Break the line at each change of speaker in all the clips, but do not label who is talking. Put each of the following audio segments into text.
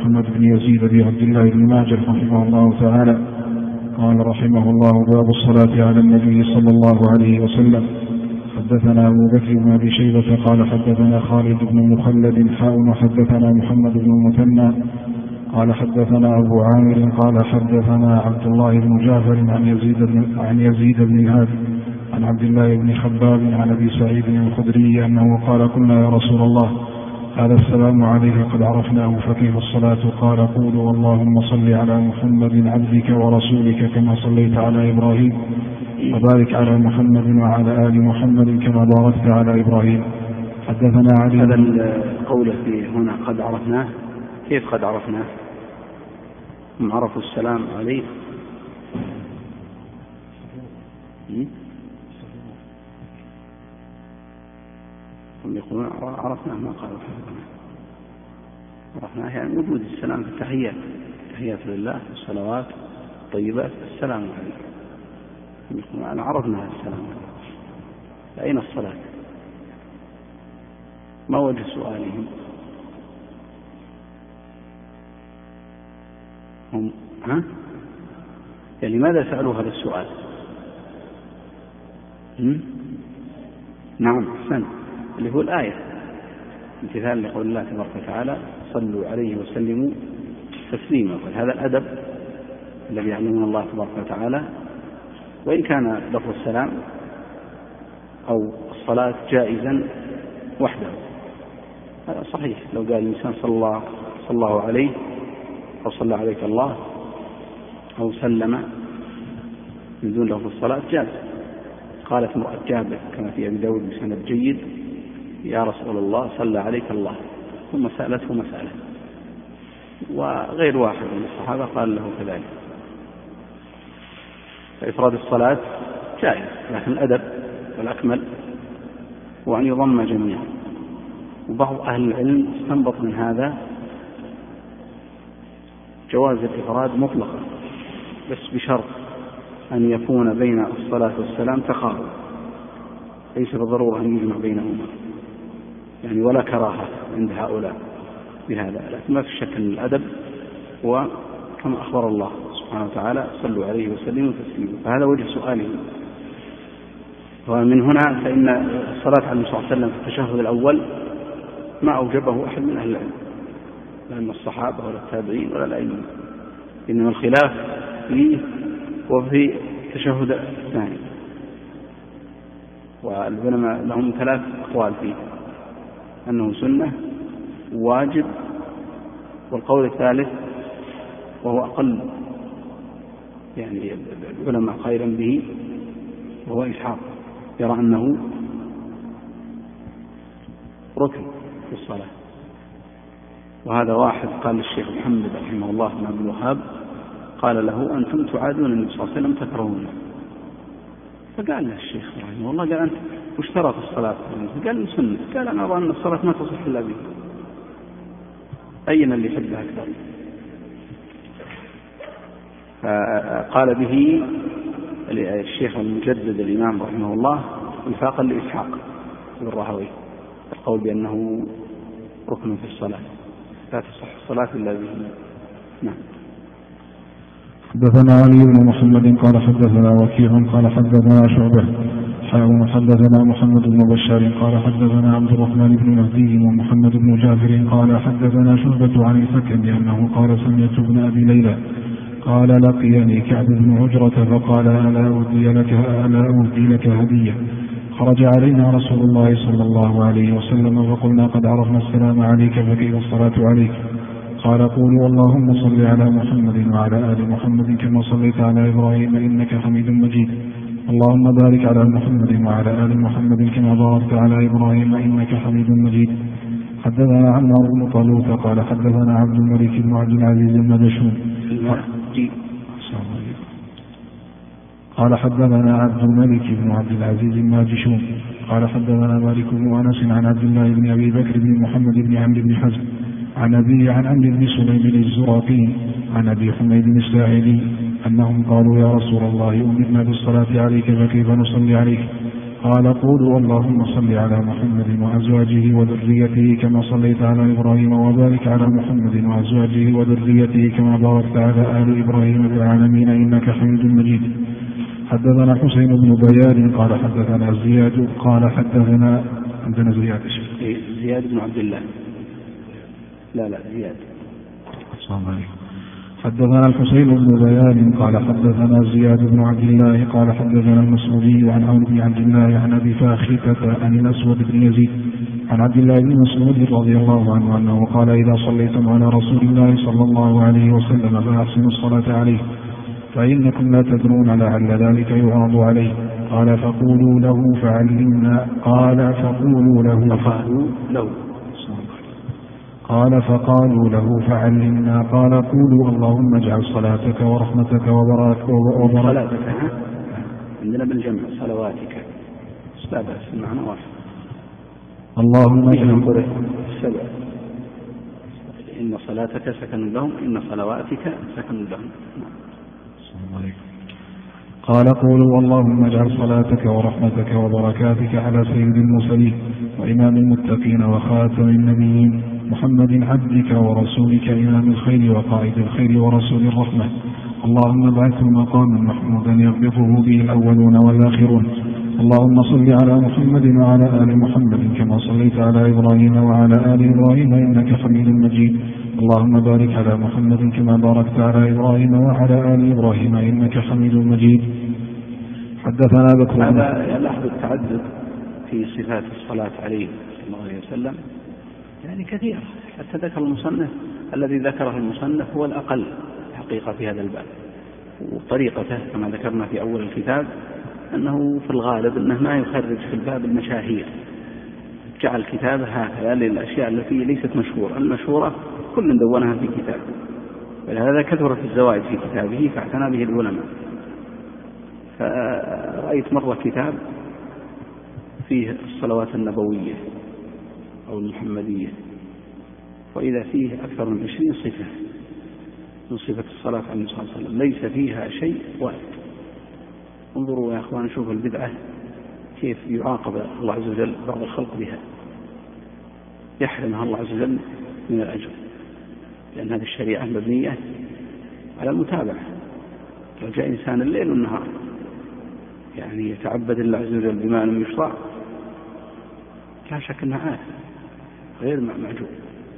محمد بن يزيد بن عبد الله بن ماجه رحمه الله تعالى قال رحمه الله: باب الصلاة على النبي صلى الله عليه وسلم. حدثنا أبو بكر بن أبي شيبة قال حدثنا خالد بن مخلد وحدثنا محمد بن المثنى قال حدثنا أبو عامر قال حدثنا عبد الله بن جعفر عن يزيد بن هادي عن عبد الله بن خباب عن أبي سعيد الخدري أنه قال: قلنا يا رسول الله هذا السلام عليك قد عرفناه فكيف الصلاة؟ قال: قولوا اللهم صل على محمد عبدك ورسولك كما صليت على إبراهيم وبارك على محمد وعلى آل محمد كما باركت على إبراهيم. حدثنا علي.
هذا القول في هنا قد عرفناه، كيف قد عرفناه؟ هم عرفوا السلام عليه هم يقولون عرفناه، ما قالوا عرفناه يعني وجود السلام في التحيات، تحيات لله والصلوات الطيبات، السلام عليكم. هم يقولون أنا عرفنا السلام عليكم، أين الصلاة؟ ما وجه سؤالهم؟ هم يعني لماذا سألوا هذا السؤال؟ نعم أحسن، اللي هو الآية امتثال لقول الله تبارك وتعالى: صلوا عليه وسلموا تسليما. هذا الأدب الذي يعلمون الله تبارك وتعالى، وإن كان لفظ السلام أو الصلاة جائزا وحده هذا صحيح. لو قال الإنسان صلى الله عليه أو صلى عليك الله أو سلم من دون لفظ الصلاة جاز. قالت امرأة جابر كما في أبي داود بسند جيد: يا رسول الله صلى عليك الله، ثم سألته مسألة، وغير واحد من الصحابة قال له كذلك. فإفراد الصلاة جائز، لكن الأدب والأكمل هو أن يضم جميعا. وبعض أهل العلم استنبط من هذا جواز الإفراد مطلقا، بس بشرط أن يكون بين الصلاة والسلام تقارب، ليس بالضرورة أن يجمع بينهما يعني، ولا كراهة عند هؤلاء بهذا، لكن ما في شك أن الأدب هو كما أخبر الله سبحانه وتعالى: صلوا عليه وسلموا تسليما. فهذا وجه سؤالهم. ومن هنا فإن الصلاة على النبي صلى الله عليه وسلم في التشهد الأول ما أوجبه أحد من أهل العلم، لا من الصحابة ولا التابعين ولا الأئمة، إنما الخلاف فيه وفي التشهد الثاني، والعلماء لهم 3 أقوال فيه: أنه سنة واجب، والقول الثالث وهو أقل يعني العلماء خيرا به وهو إسحاق، يرى أنه ركن في الصلاة. وهذا واحد قال للشيخ محمد رحمه الله بن عبد الوهاب، قال له: أنتم تعادون النبي صلى الله عليه وسلم تكرهونه. فقال له الشيخ رحمه الله: قال أنت وش ترى في الصلاة؟ قال: سنة. قال: أنا أرى أن الصلاة ما تصح إلا به. أين اللي يحبها أكثر؟ قال به الشيخ المجدد الإمام رحمه الله وفاقا لإسحاق بن راهويه، القول بأنه ركن في الصلاة، لا تصح الصلاة إلا به. نعم.
حدثنا علي بن محمد قال حدثنا وكيع قال حدثنا شعبة حدثنا محمد بن بشار قال حدثنا عبد الرحمن بن مهدي ومحمد بن جعفر قال حدثنا شعبة عن الحكم بأنه قال: سمعت ابن أبي ليلى قال: لقيني كعب بن عجرة فقال: ألا أهدي لك هدية؟ خرج علينا رسول الله صلى الله عليه وسلم فقلنا: قد عرفنا السلام عليك فكيف الصلاة عليك؟ قال: قولوا اللهم صل على محمد وعلى آل محمد كما صليت على إبراهيم إنك حميد مجيد، اللهم بارك على محمد وعلى آل محمد كما باركت على إبراهيم إنك حميد مجيد. حدثنا عمار بن طلوث قال حدثنا عبد الملك بن عبد العزيز المدشون قال حدثنا عبد الملك بن عبد العزيز الماجشون قال حدثنا مالك بن أنس عن عبد الله بن أبي بكر بن محمد بن عمرو بن حزم عن أبي عن عمرو بن سليم الزرقي عن أبي حميد الساعدي أنهم قالوا: يا رسول الله أمرنا بالصلاة عليك فكيف نصلي عليك؟ قال قولوا اللهم صل على محمد وأزواجه وذريته كما صليت على إبراهيم وبارك على محمد وأزواجه وذريته كما باركت على آل إبراهيم في العالمين إنك حميد مجيد. حدثنا حسين بن بيان قال حدثنا زياد قال حدثنا عندنا
زياد بن عبد الله لا زياد.
حدثنا الحسين بن بيان قال حدثنا زياد بن عبد الله قال حدثنا المسعودي عن عون بن عبد الله عن أبي فاخته عن الأسود بن يزيد عن عبد الله بن مسعود رضي الله عنه أنه قال إذا صليتم على رسول الله صلى الله عليه وسلم فأحسنوا الصلاة عليه فإنكم لا تدرون لعل ذلك يعرض عليه. قال فقولوا له فعلمنا قال فقالوا له فعلمنا قال قولوا اللهم اجعل صلاتك ورحمتك وبركاتك
عندنا بالجمع صلواتك لا بأس المعنى واحد.
اللهم اجعل
السبع إن صلاتك سكن لهم إن صلواتك سكن لهم.
قال قولوا اللهم اجعل صلاتك ورحمتك وبركاتك على سيد المرسلين وإمام المتقين وخاتم النبيين محمد عبدك ورسولك إمام الخير وقائد الخير ورسول الرحمة اللهم ابعثه مقاما محمودا يغبطه به الأولون والآخرون. اللهم صل على محمد وعلى آل محمد كما صليت على إبراهيم وعلى آل إبراهيم إنك حميد مجيد. اللهم بارك على محمد كما باركت على إبراهيم وعلى آل إبراهيم إنك حميد مجيد. حدثنا بكر
هذا يلاحظ التعدد في صفات الصلاة عليه صلى الله عليه وسلم يعني كثير حتى ذكر المصنف الذي ذكره المصنف هو الأقل حقيقة في هذا الباب. وطريقته كما ذكرنا في أول الكتاب أنه في الغالب أنه ما يخرج في الباب المشاهير، جعل كتابه هكذا للأشياء التي ليست مشهورة، المشهورة كل دونها في كتابه، ولهذا كثرت الزوائد في كتابه فاعتنى به العلماء. فرأيت مرة كتاب فيه الصلوات النبوية أو المحمدية وإذا فيه أكثر من 20 صفة من صفة الصلاة عليه الصلاة والسلام ليس فيها شيء واحد. انظروا يا أخوان شوفوا البدعة كيف يعاقب الله عز وجل بعض الخلق بها، يحرمها الله عز وجل من الأجر، لأن هذه الشريعة مبنية على المتابعة. لو جاء إنسان الليل والنهار يعني يتعبد الله عز وجل بما لم يشرع لا شك أنها عادة غير معجوب.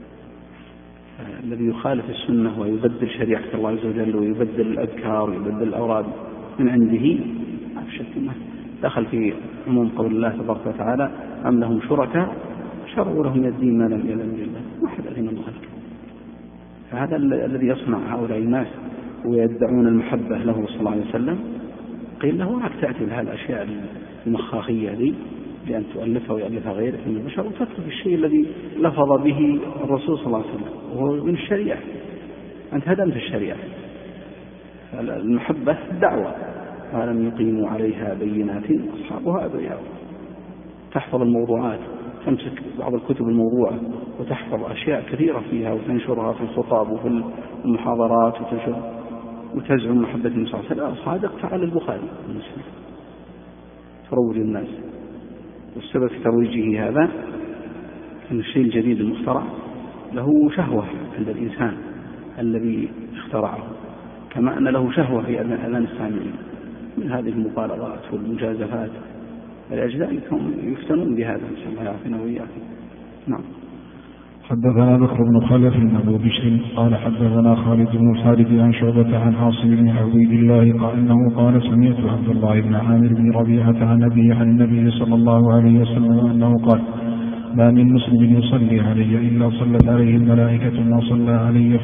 الذي يخالف السنة ويبدل شريعة الله عز وجل ويبدل الأذكار ويبدل الأوراد من عنده ما في شك أنه دخل في عموم قول الله تبارك وتعالى أم لهم شركاء شرعوا لهم من الدين ما لم يأذن به الله، ما حد أذن الله لك. فهذا الذي يصنع هؤلاء الناس ويدعون المحبة له صلى الله عليه وسلم قيل له هناك تأتي بهذه الأشياء المخاخية دي بأن تؤلفها ويؤلفها غيرك من البشر وتترك الشيء الذي لفظ به الرسول صلى الله عليه وسلم وهو من الشريعة. أنت هدمت الشريعة. المحبة دعوة ولم يقيموا عليها بينات أصحابها أبرياء. تحفظ الموضوعات، تمسك بعض الكتب الموضوعة وتحفظ أشياء كثيرة فيها وتنشرها في الخطاب وفي المحاضرات وتزعم محبة النبي صلى الله عليه وسلم صادق تعال البخاري المسلم تروج الناس. والسبب في ترويجه هذا أن الشيء الجديد المخترع له شهوة عند الإنسان الذي اخترعه، كما أن له شهوة في أذان السامعين من هذه المبالغات والمجازفات لأجل ذلك هم يفتنون بهذا. إن شاء الله يعافينا وإياكم. نعم.
حدثنا بكر بن خلف أبو بشر قال حدثنا خالد بن الحارث عن شعبة عن عاصم بن عبيد الله قال إنه قال سمعت عبد الله بن عامر بن ربيعة عن أبيه عن النبي صلى الله عليه وسلم أنه قال ما من مسلم يصلي علي إلا صلت عليه الملائكة ما صلى علي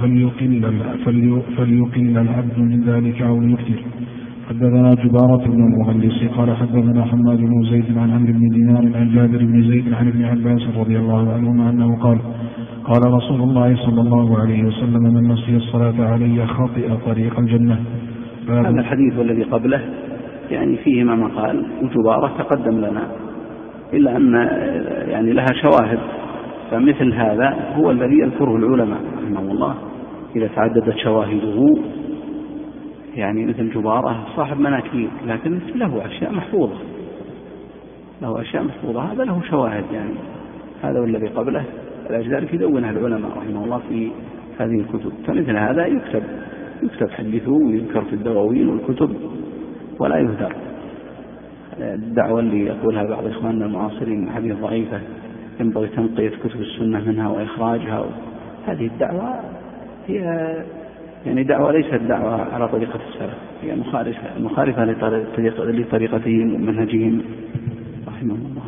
فليقل العبد من ذلك أو ليكثر. حدثنا جبارة بن المغلس قال حدثنا حماد بن زيد عن عمرو بن دينار عن جابر بن زيد عن ابن عباس رضي الله عنهما أنه قال قال رسول الله صلى الله عليه وسلم من نسي الصلاة علي خطئ طريق الجنة.
هذا الحديث والذي قبله يعني فيه ما قال وجبارة تقدم لنا إلا أن يعني لها شواهد، فمثل هذا هو الذي يذكره العلماء رحمه الله إذا تعددت شواهده، يعني مثل جبارة صاحب مناكير لكن له أشياء محفوظة له أشياء محفوظة، هذا له شواهد يعني، هذا والذي قبله، ذلك يدونها العلماء رحمه الله في هذه الكتب. فمثل هذا يكتب حديثه ويذكر في الدواوين والكتب ولا يهدر. الدعوة اللي يقولها بعض إخواننا المعاصرين حديث ضعيفة ينبغي تنقية كتب السنة منها وإخراجها، هذه الدعوة هي يعني دعوة ليست دعوة على طريقة السلف، هي مخالفة لطريقتهم ومنهجهم رحمه الله.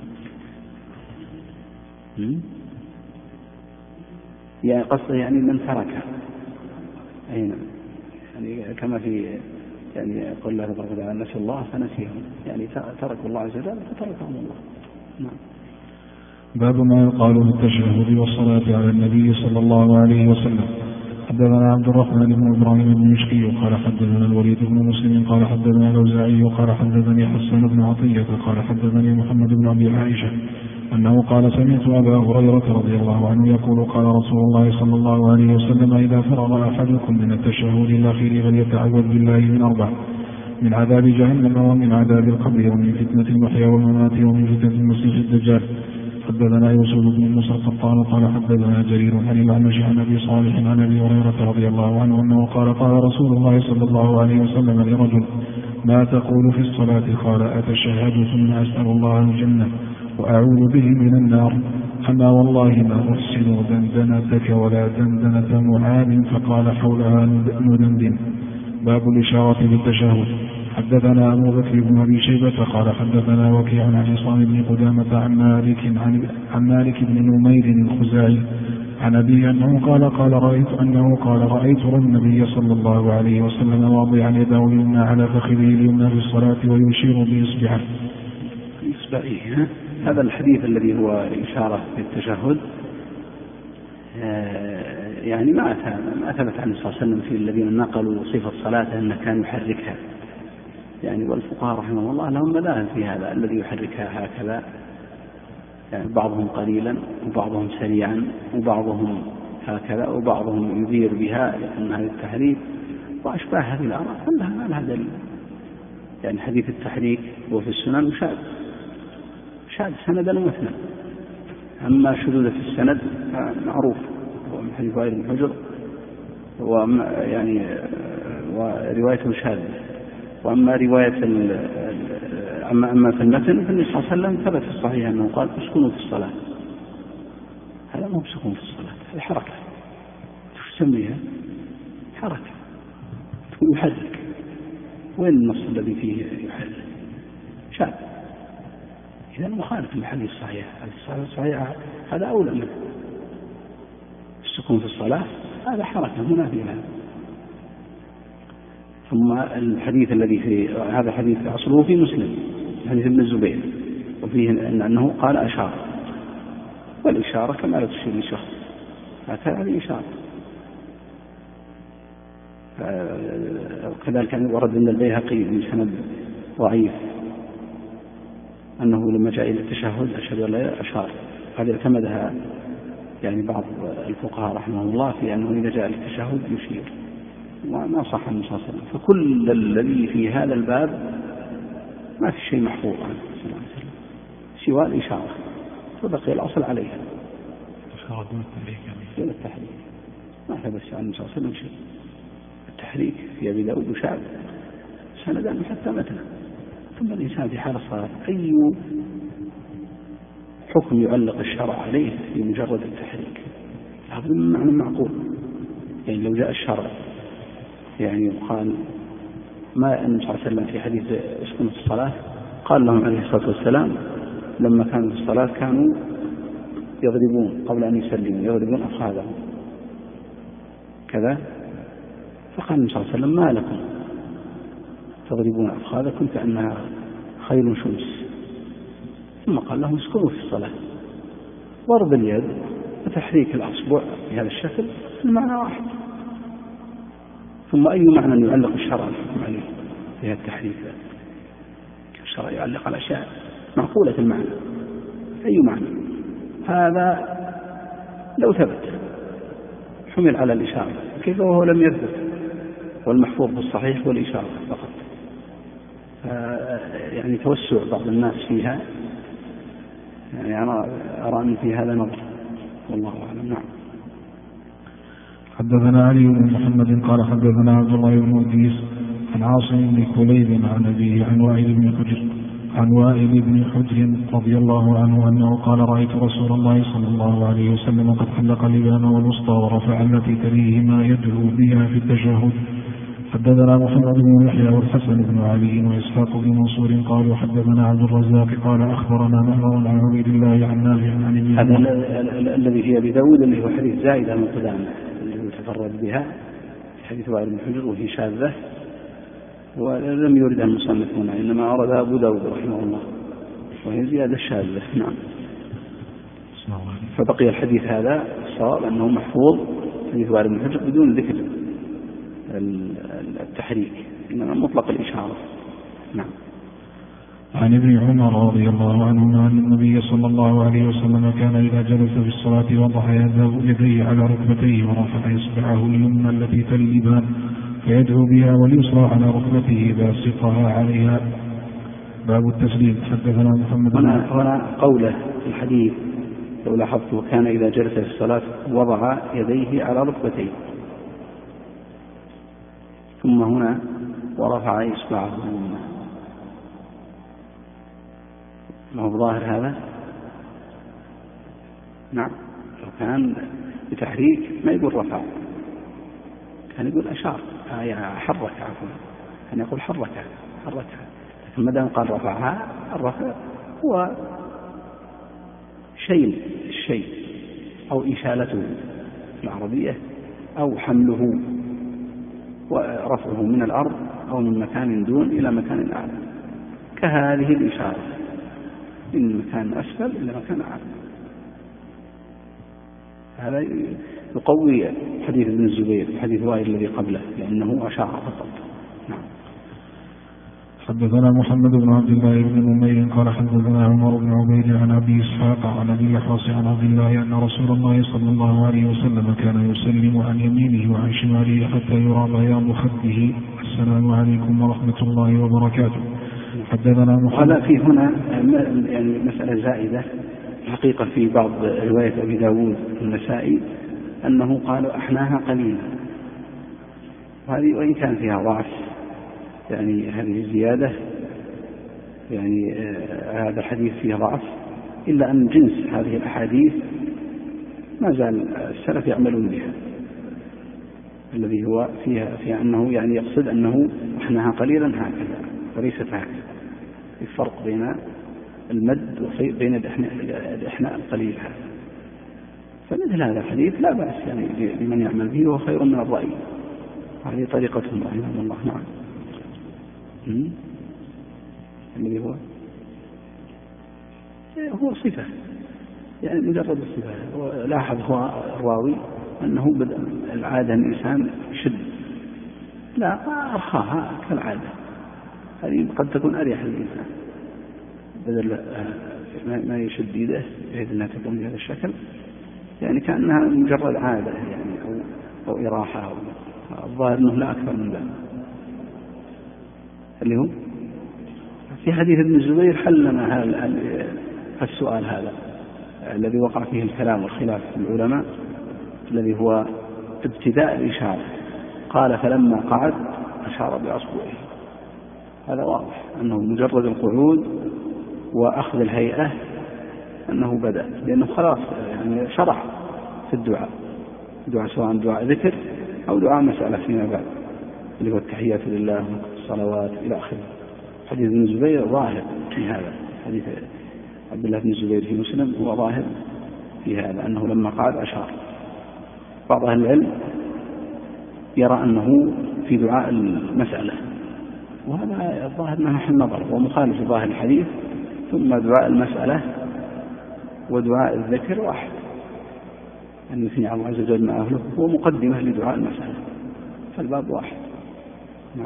يعني قصده يعني من تركها، يعني كما في يعني يقول الله تبارك وتعالى نسوا الله فنسيهم، يعني تركوا الله عز وجل فتركهم الله. نعم.
باب ما يقال في التشهد والصلاة على النبي صلى الله عليه وسلم. حدثنا عبد الرحمن بن إبراهيم بن مشكي قال حدثنا الوليد بن مسلم قال حدثنا الأوزاعي قال حدثني حسن بن عطية قال حدثني محمد بن أبي عائشة أنه قال سمعت أبا هريرة رضي الله عنه يقول قال رسول الله صلى الله عليه وسلم إذا فرغ أحدكم من التشهد الأخير فليتعوذ بالله من 4: من عذاب جهنم ومن عذاب القبر ومن فتنة المحيا والممات ومن فتنة المسيح الدجال. حدثنا يوسف بن موسى القطان قال حدثنا جرير عن الأعمش عن أبي صالح عن أبي هريرة رضي الله عنه أنه قال قال رسول الله صلى الله عليه وسلم لرجل: ما تقول في الصلاة؟ قال: أتشهد ثم أسأل الله الجنة وأعوذ به من النار. أما والله ما أحسن دندنتك ولا دندنة معاذ. فقال: حولها ندندن. باب الإشارة بالتشهد. حدثنا أبو بكر بن أبي شيبة قال حدثنا وكيع عن عصام بن قدامة عن مالك بن نمير الخزاعي عن أبي أنه قال رأيت النبي صلى الله عليه وسلم واضعا يده اليمنى على فخذه اليمنى في الصلاة ويشير بإصبعه.
هذا الحديث الذي هو إشارة في التشهد يعني ما ثبت عن صلى الله عليه وسلم في الذين نقلوا صفة صلاته أنه كان يحركها يعني، والفقهاء رحمه الله لهم مذاهب في هذا الذي يحركها هكذا، يعني بعضهم قليلا وبعضهم سريعا وبعضهم هكذا وبعضهم يدير بها لأنها للتحريك وأشباه هذه الآراء كلها ما لها دليل. يعني حديث التحريك وفي السنن شاذ سندا ومثنى، أما شذوذ في السند معروف هو من حديث وائل بن حجر وروايته شاذة. وأما رواية أما في المتن فالنبي صلى الله عليه وسلم ثبت في الصحيح أنه قال: اسكنوا في الصلاة. هذا مو بسكون في الصلاة، هذه حركة. تسميها حركة، يحرك. وين النص الذي فيه يحرك؟ شاذ. إذا مخالف للحديث الصحيح. الصحيح هذا أولى منه. السكون في الصلاة هذا حركة منافية لها. ثم الحديث الذي في هذا حديث أصله في مسلم، حديث ابن الزبير، وفيه أنه قال أشار، والإشارة كما لا تشير لشخص، هذه إشارة. كذلك ورد من البيهقي من سند ضعيف أنه لما جاء إلى التشهد أشهد أن لا أشار. هذه اعتمدها يعني بعض الفقهاء رحمه الله في أنه إذا جاء للتشهد يشير، ما صح عن صلى الله عليه وسلم. فكل الذي في هذا الباب ما في شيء محفوظ عنه صلى الله عليه وسلم سوى الإشارة، فبقي الأصل عليها.
إشارة
دون التحريك ما ثبت عن صلى الله عليه وسلم شيء. التحريك في أبي داود وشعب سندا حتى متنا. ثم الإنسان في حال الصلاة أي حكم يعلق الشرع عليه في مجرد التحريك؟ هذا معنى معقول. يعني لو جاء الشرع يعني وقال ما أن صلى الله عليه وسلم في حديث اسكنوا في الصلاة قال لهم عليه الصلاة والسلام لما كانوا في الصلاة كانوا يضربون قبل أن يسلموا، يضربون أفخاذهم كذا، فقال النبي صلى الله عليه وسلم: ما لكم تضربون أفخاذكم كأنها خيل شمس؟ ثم قال لهم: اسكنوا في الصلاة. ضرب اليد وتحريك الأصبع بهذا الشكل المعنى واحد. ثم أي معنى يعلق الشرع الحكم عليه فيها التحريك؟ الشرع يعلق على أشياء معقولة المعنى، أي معنى؟ هذا لو ثبت حمل على الإشارة، كيف وهو لم يثبت؟ والمحفوظ في الصحيح والإشارة فقط. يعني توسع بعض الناس فيها، يعني أنا أرى أن في هذا نظر، والله أعلم. نعم.
حدثنا علي بن محمد قال حدثنا عبد الله بن إدريس عن عاصم بن كليب عن أبيه عن وائل بن حجر رضي الله عنه أنه قال رأيت رسول الله صلى الله عليه وسلم قد حلق الإبهام والوسطى ورفع التي تليهما يدعو بها في التشهد. حدثنا محمد بن يحيى والحسن بن علي وإسحاق بن منصور قالوا حدثنا عبد الرزاق قال أخبرنا معمر عن عبيد الله عن نافع عن ابن
هذا الذي في أبي داود اللي هو حديث زائدة من قدامه اللي تفرد بها حديث وائل بن حجر وهي شاذة ولم يرد المصنف هنا، إنما أرد أبو داود رحمه الله وهي زيادة شاذة. نعم. فبقي الحديث هذا الصواب أنه محفوظ حديث وائل بن حجر بدون ذكر التحريك، إنما مطلق الإشارة. نعم.
عن ابن عمر رضي الله عنهما أن النبي صلى الله عليه وسلم كان إذا جلس في الصلاة وضع يديه على ركبتيه ورفع إصبعه اليمنى التي تلي الإبهام فيدعو بها واليسرى على ركبته باسطها عليها. باب التسليم. حدثنا محمد
هنا قوله في الحديث لو لاحظته كان إذا جلس في الصلاة وضع يديه على ركبتيه، ثم هنا ورفع إصبعه اليمنى. ما هو ظاهر هذا؟ نعم. لو كان بتحريك ما يقول رفع، كان يقول أشار حرك، عفوا كان يقول حركها، لكن ما دام قال رفعها، الرفع هو شيل الشيء أو إشالته في العربية أو حمله ورفعه من الأرض أو من مكان دون إلى مكان أعلى، كهذه الإشارة من مكان أسفل إلى مكان أعلى. هذا يقوي حديث ابن الزبير حديث وائل الذي قبله لأنه أشار فقط. نعم.
حدثنا محمد بن عبد الله بن نمير قال حدثنا عمر بن عبيد عن أبي إسحاق عن أبي الأحوص عن عبد الله أن رسول الله صلى الله عليه وسلم كان يسلم عن يمينه وعن شماله حتى يرى بياض خده: السلام عليكم ورحمة الله وبركاته. حدثنا محمد.
هذا في هنا يعني مسألة زائدة حقيقة في بعض رواية أبي داود النسائي أنه قال أحناها قليلا، وهذه وإن كان فيها ضعف يعني هذه الزيادة يعني هذا الحديث فيه ضعف، إلا أن جنس هذه الأحاديث ما زال السلف يعملون بها، الذي هو فيها أنه يعني يقصد أنه أحناها قليلا هكذا وليست هكذا، الفرق بين المد وبين الإحناء القليل هذا. فمثل هذا الحديث لا بأس يعني لمن يعمل به وخير من الرأي، هذه طريقتهم رحمه الله. نعم. الذي هو صفة يعني مجرد الصفة. ولاحظ هو الراوي أنه بدأ العادة الإنسان يشد، لا أرخاها كالعادة، هذه قد تكون أريح للإنسان بدل ما يشد يده بحيث أنها تكون بهذا الشكل، يعني كأنها مجرد عادة يعني أو إراحة الظاهر أنه لا أكثر من ذلك. اللي هو في حديث ابن الزبير حل لنا السؤال هذا الذي وقع فيه الكلام والخلاف في العلماء، الذي هو ابتداء الإشارة. قال فلما قعد أشار بأصبعه، هذا واضح أنه مجرد القعود وأخذ الهيئة أنه بدأ، لأنه خلاص يعني شرع في الدعاء سواء دعاء ذكر أو دعاء مسألة فيما بعد، اللي هو التحيات لله والصلوات إلى آخره. حديث ابن الزبير ظاهر في هذا، حديث عبد الله بن الزبير في مسلم هو ظاهر في هذا أنه لما قعد أشار. بعض أهل العلم يرى أنه في دعاء المسألة، وهذا الظاهر أنه محل نظر ومخالف ظاهر الحديث. ثم دعاء المسألة ودعاء الذكر واحد، أن يثني على الله عز وجل مع أهله هو مقدمة لدعاء المسألة، فالباب واحد. نعم.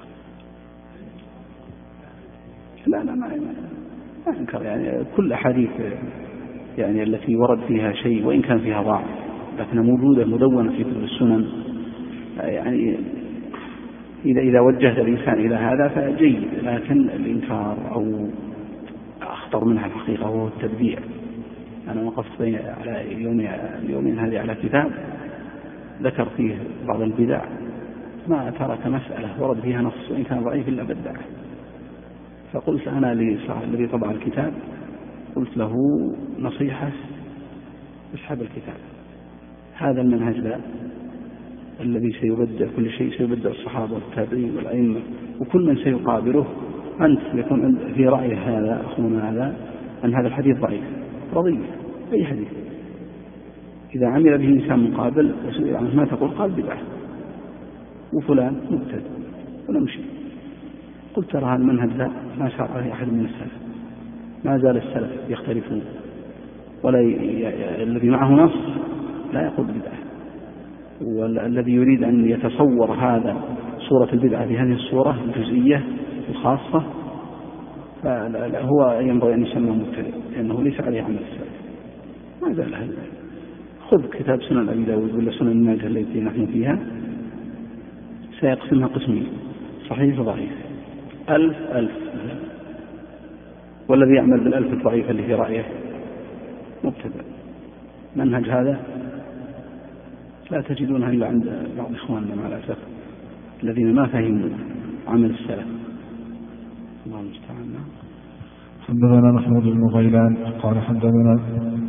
لا ما أنكر يعني كل أحاديث يعني التي ورد فيها شيء وإن كان فيها ضعف، لكنها موجودة مدونة في كتب السنن، يعني إذا وجهت الإنسان إلى هذا فجيد، لكن الإنكار أو أخطر منها الحقيقة وهو التبديع. أنا وقفت على اليومين هذه على كتاب ذكر فيه بعض البدع ما ترك مسألة ورد فيها نص وإن كان ضعيف إلا بدعه. فقلت أنا الذي طبع الكتاب قلت له نصيحة: اسحب الكتاب. هذا المنهج لا الذي سيبدع كل شيء، سيبدع الصحابة والتابعين والأئمة وكل من سيقابله. أنت يكون في رأي هذا أخونا هذا أن هذا الحديث ضعيف، رضي أي حديث إذا عمل به إنسان مقابل وسئل عنه ما تقول؟ قال بدعة وفلان مبتدع ونمشي. قلت ترى هذا المنهج لا ما شرع عليه أحد من السلف، ما زال السلف يختلفون، ولا الذي معه نص لا يقول بدعة، والذي يريد أن يتصور هذا صورة البدعة بهذه الصورة الجزئية الخاصة فهو ينبغي أن يسمى مبتدع، لأنه ليس عليه عمل السلف. ما زال هذا. خذ كتاب سنن أبي داود ولا سنن الماجه التي نحن فيها، سيقسمها قسمين: صحيح وضعيف، 1000 والذي يعمل بالألف الضعيفة اللي في رأيه مبتدع. منهج هذا لا تجدونها إلا عند بعض إخواننا مع الأسف الذين ما فهموا عمل السلف. الله المستعان.
حدثنا محمود بن غيلان قال حدثنا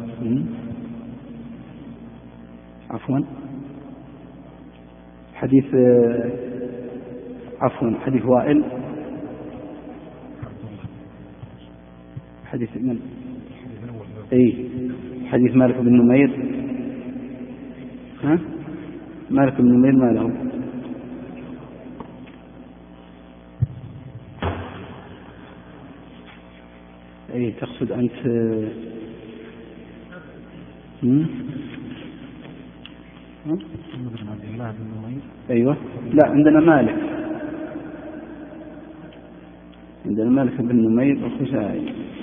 حديث وائل، حديث من؟ حديث مالك بن نمير. مالك بن نمير ما له؟ تقصد أنت أيوة. لا، عندنا مالك بن نمير الخزاعي.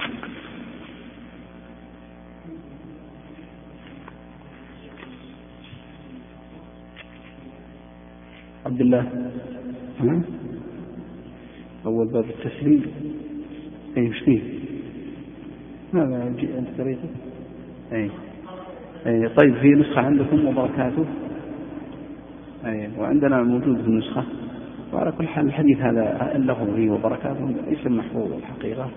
عبد الله أول باب التسليم. مش فيه هذا أنت طريقه. طيب في نسخة عندكم وبركاته؟ وعندنا موجود في النسخة. وعلى كل حال الحديث هذا له هي وبركاته ليس محفوظ الحقيقة،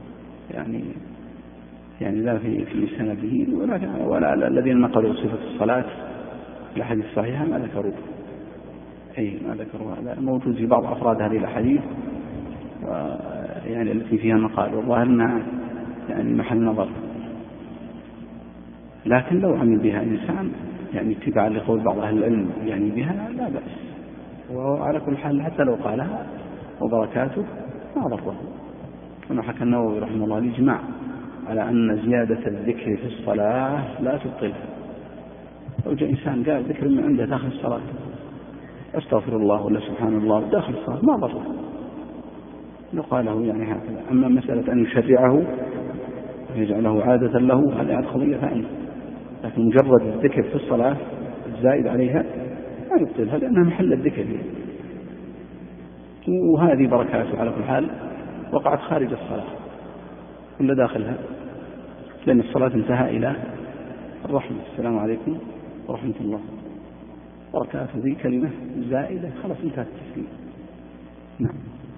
يعني لا في سنده ولا الذين نقلوا صفة الصلاة الأحاديث الصحيحة ما ذكروه. ما ذكروا هذا موجود في بعض أفراد هذه الأحاديث يعني التي فيها مقال، والله أنها يعني محل نظر. لكن لو عمل بها إنسان يعني اتباعا لقول بعض أهل العلم يعني بها لا بأس. وعلى كل حال حتى لو قالها وبركاته ما ضره. كما حكى النووي رحمه الله الإجماع على أن زيادة الذكر في الصلاة لا تبطلها. لو جاء إنسان قال ذكر من عنده داخل الصلاة أستغفر الله ولا سبحان الله داخل الصلاة ما ضره لو قاله يعني هكذا. أما مسألة أن يشرعه ويجعله عادة له هذه قضية ثانية، لكن مجرد الذكر في الصلاة الزائد عليها ما يبطلها لأنها محل الذكر. وهذه بركاته على كل حال وقعت خارج الصلاة ولا داخلها، لأن الصلاة انتهى إلى الرحمة. السلام عليكم ورحمة الله. بركاته ذي كلمة زائدة خلاص انتهت التسليم. نعم.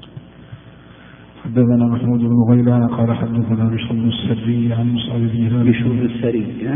حدثنا محمود بن غيلان قال حدثنا بشر بن السري عن مصعب بن هلال.
بشر بن السري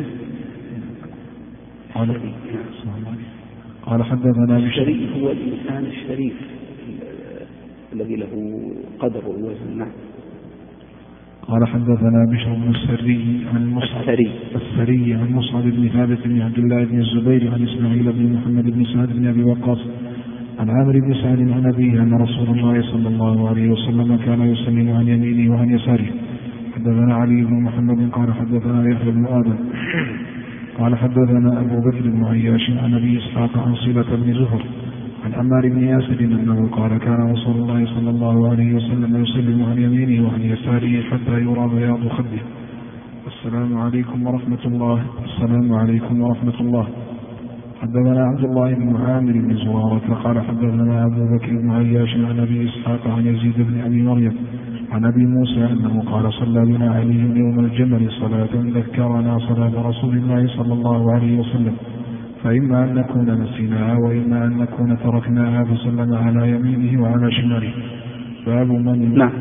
قال حدثنا بشر.
هو الإنسان الشريف الذي له قدر ووزن. نعم.
قال حدثنا بشر بن السري عن مصعب بن ثابت بن عبد الله بن الزبير عن إسماعيل بن محمد بن سعد بن أبي وقاص عن عامر بن سعد عن أبيه أن رسول الله صلى الله عليه وسلم كان يسلم عن يمينه وعن يساره. حدثنا علي بن محمد قال حدثنا يحيى بن آدم قال حدثنا أبو بكر بن عياش عن أبي إسحاق عن صلة بن زهر عن عمار بن ياسر أنه قال كان رسول الله صلى الله عليه وسلم يسلم عن يمينه وعن يساره حتى يرى بياض خده. السلام عليكم ورحمة الله. السلام عليكم ورحمة الله. حدثنا عبد الله بن عامر بن زرارة قال حدثنا أبو بكر بن عياش عن أبي إسحاق عن يزيد بن أبي مريم عن أبي موسى أنه قال صلى بنا علي يوم الجمل صلاة ذكرنا صلاة رسول الله صلى الله عليه وسلم، فإما أن نكون نسيناها وإما أن نكون تركناها، فسلم على يمينه وعلى شماله. باب من
نعم.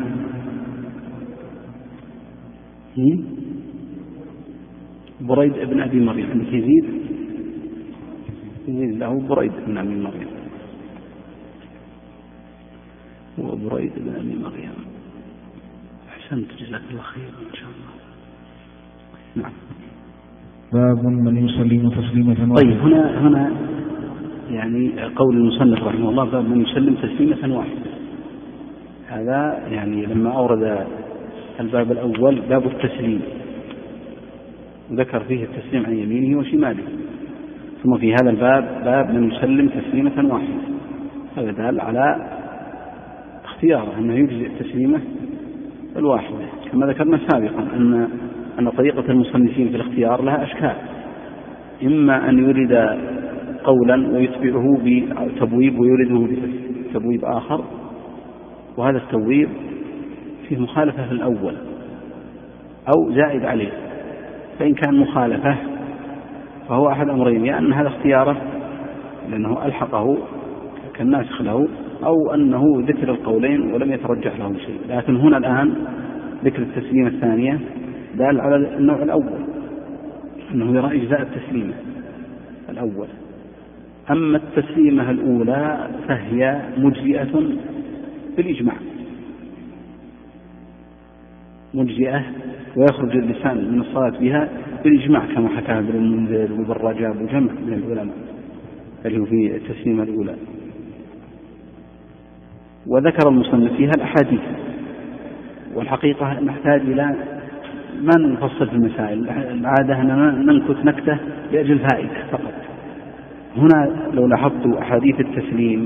بريد ابن أبي مريم عندك يزيد له بريد ابن أبي مريم، هو بريد ابن أبي مريم. أحسنت، جزاك الله خير إن شاء الله. نعم.
باب من يسلم تسليمة.
طيب هنا يعني قول المصنف رحمه الله باب من يسلم تسليمة واحدة. هذا يعني لما أورد الباب الأول باب التسليم ذكر فيه التسليم عن يمينه وشماله، ثم في هذا الباب باب من يسلم تسليمة واحدة. هذا دال على اختياره أنه يجزئ التسليمة الواحدة، كما ذكرنا سابقا أن طريقة المصنفين في الاختيار لها أشكال، إما أن يرد قولا ويتبعه بتبويب ويرده بتبويب آخر، وهذا التبويب فيه مخالفة في الأول أو زائد عليه. فإن كان مخالفة فهو أحد أمرين، يا أن هذا اختياره لأنه ألحقه كالناسخ له، أو أنه ذكر القولين ولم يترجح له شيء. لكن هنا الآن ذكر التسليمة الثانية دال على النوع الأول، أنه يرى إجزاء التسليمة الأول. أما التسليمة الأولى فهي مجزئة بالإجماع، مجزئة ويخرج اللسان من الصلاة بها بالإجماع، كما حكى ابن المنذر وابن رجب وجمع من العلماء اللي هو في التسليمة الأولى. وذكر المصنف فيها الأحاديث، والحقيقة نحتاج إلى ما نفصل في المسائل، العادة أن ننكت نكتة لأجل فائدة فقط. هنا لو لاحظت أحاديث التسليم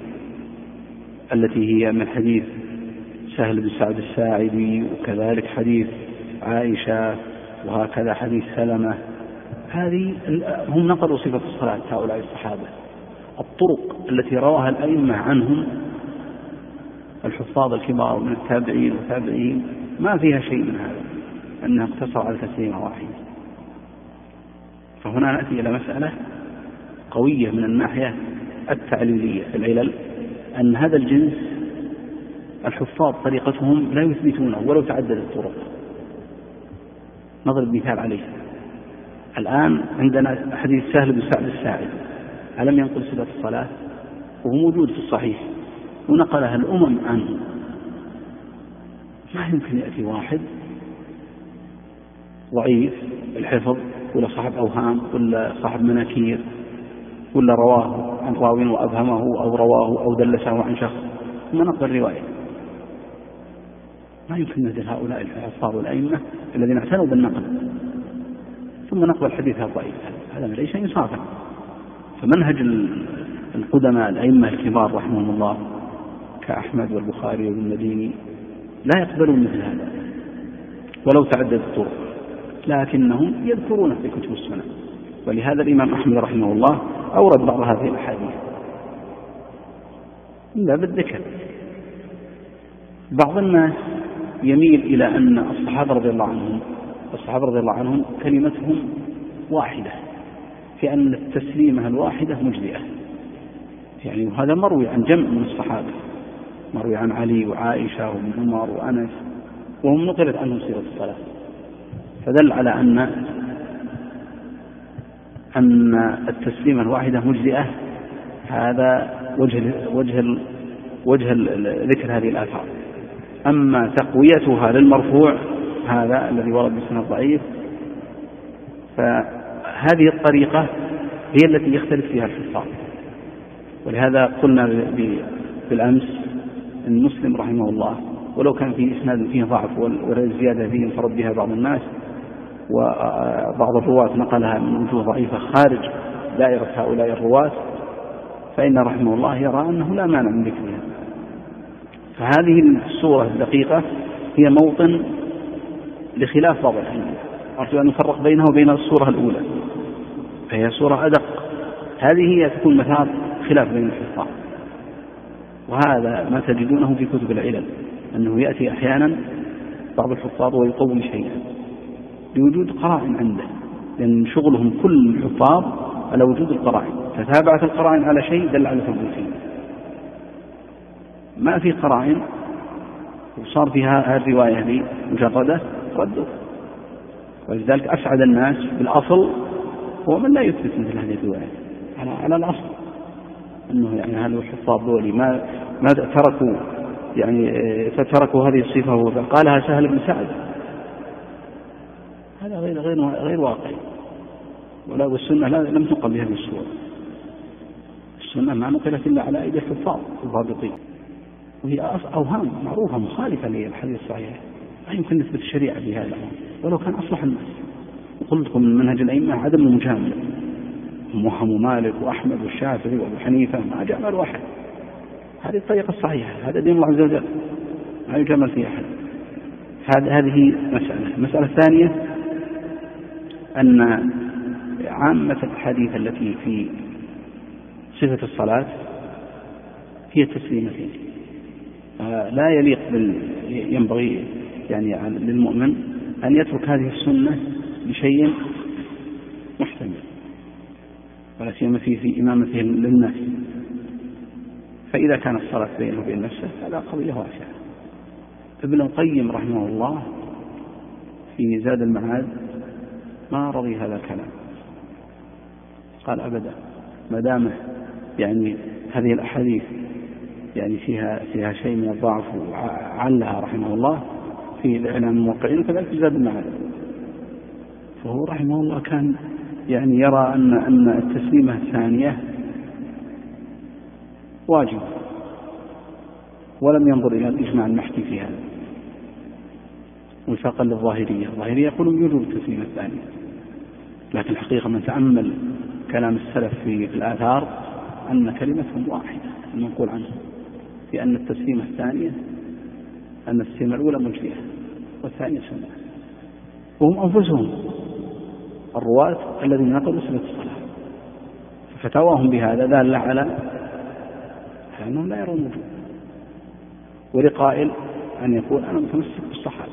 التي هي من حديث سهل بن سعد الساعدي، وكذلك حديث عائشة، وهكذا حديث سلمة، هذه هم نقلوا صفة الصلاة هؤلاء الصحابة. الطرق التي رواها الأئمة عنهم الحفاظ الكبار من التابعين والتابعين ما فيها شيء من هذا، أنها اقتصر على تسليمة واحدة. فهنا نأتي إلى مسألة قوية من الناحية التعليلية في العلل، أن هذا الجنس الحفاظ طريقتهم لا يثبتونه ولو تعددت الطرق. نضرب مثال عليه. الآن عندنا حديث سهل بن سعد الساعدي، ألم ينقل صفة الصلاة؟ وهو موجود في الصحيح ونقلها الأمم عنه. ما يمكن يأتي واحد ضعيف الحفظ ولا صاحب أوهام ولا صاحب مناكير ولا رواه عن راوي وأبهمه أو رواه أو دلسه عن شخص ثم نقل الرواية. ما يمكن مثل هؤلاء الحفاظ والأئمة الذين اعتنوا بالنقل ثم نقل الحديث الضعيف، هذا ليس إنصافا. فمنهج القدماء الأئمة الكبار رحمهم الله كأحمد والبخاري والمديني لا يقبلون مثل هذا ولو تعدد الطرق، لكنهم يذكرونه في كتب السنة. ولهذا الإمام أحمد رحمه الله أورد بعض هذه الأحاديث إلا بالذكر. بعض الناس يميل إلى أن الصحابة رضي الله عنهم كلمتهم واحدة، في أن التسليمة الواحدة مجزئة، يعني وهذا مروي عن جمع من الصحابة، مروي عن علي وعائشة وابن عمر وأنس، وهم نقلت عنهم سيرة الصلاة، فدل على أن التسليمة الواحدة مجزئة. هذا وجه ذكر هذه الآثار. أما تقويتها للمرفوع هذا الذي ورد بسند ضعيف، فهذه الطريقة هي التي يختلف فيها الحفاظ. ولهذا قلنا بالأمس أن مسلم رحمه الله ولو كان في إسناد فيه ضعف والزيادة فيه انفرد بها بعض الناس، وبعض الرواة نقلها من وجوه ضعيفة خارج دائرة هؤلاء الرواة، فإن رحمه الله يرى أنه لا مانع من ذكرها. فهذه الصورة الدقيقة هي موطن لخلاف بعض الأئمة. أرجو أن نفرق بينها وبين الصورة الأولى، فهي صورة أدق هذه هي تكون مثار خلاف بين الحفاظ. وهذا ما تجدونه في كتب العلل، أنه يأتي أحيانا بعض الحفاظ ويقوم شيئا لوجود قرائن عنده، لأن شغلهم كل الحفاظ على وجود القرائن، فتابعت القرائن على شيء دل على ثبوته. ما في قرائن وصار فيها الرواية هذه مجردة ردوا. ولذلك أسعد الناس بالأصل هو من لا يثبت مثل هذه الروايات على الأصل، أنه يعني هل الحفاظ دولي ما تركوا يعني فتركوا هذه الصفة وقالها سهل بن سعد. هذا غير واقعي. والسنة لم تنقل بهذه الصورة. السنة ما نقلت إلا على أيدي الحفاظ الضابطين، وهي أوهام معروفة مخالفة للحديث الصحيح. لا يمكن نثبت الشريعة بهذا ولو كان أصلح الناس. وقلت لكم من منهج الأئمة عدم المجاملة، وهم مالك وأحمد والشافعي وأبو حنيفة ما جامل واحد. هذه الطريقة الصحيحة، هذا دين الله عز وجل ما يجامل فيه أحد. هذه مسألة. المسألة الثانية أن عامة الأحاديث التي في صفة الصلاة هي التسليمتين. لا يليق ينبغي يعني للمؤمن أن يترك هذه السنة لشيء محتمل، ولا سيما في إمامته للناس. فإذا كانت الصلاة بينه وبين نفسه هذا قضية واسعة. ابن القيم رحمه الله في زاد المعاد ما رضي هذا الكلام، قال أبدا ما دام يعني هذه الأحاديث يعني فيها شيء من الضعف وعلها رحمه الله في الإعلام الموقعين، كذلك في زاد المعاد. فهو رحمه الله كان يعني يرى أن التسليمة الثانية واجب، ولم ينظر إلى الإجماع المحكي في هذا وفاقا للظاهرية. الظاهرية يقولون يوجب التسليمة الثانية، لكن الحقيقة من تأمل كلام السلف في الآثار أن كلمتهم واحدة المنقول عنه في أن التسليمة الثانية أن التسليمة الأولى مجزئة والثانية سنة، وهم أنفسهم الرواة الذين نقلوا صفة الصلاة. ففتواهم بهذا دال على أنهم لا يرون وجوب. ولقائل أن يقول أنا متمسك بالصحابة،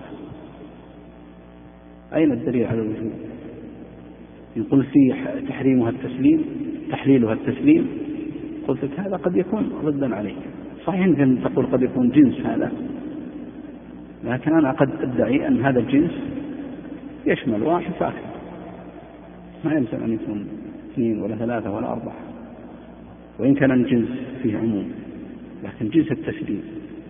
أين الدليل على الوجوب؟ يقول في تحريمها التسليم تحليلها التسليم، قلت لك هذا قد يكون ضدا عليك. صحيح أن تقول قد يكون جنس هذا، لكن أنا قد أدعي أن هذا الجنس يشمل واحد فأكثر، ما يلزم أن يكون 2 ولا 3 ولا 4، وإن كان الجنس فيه عموم، لكن جنس التسليم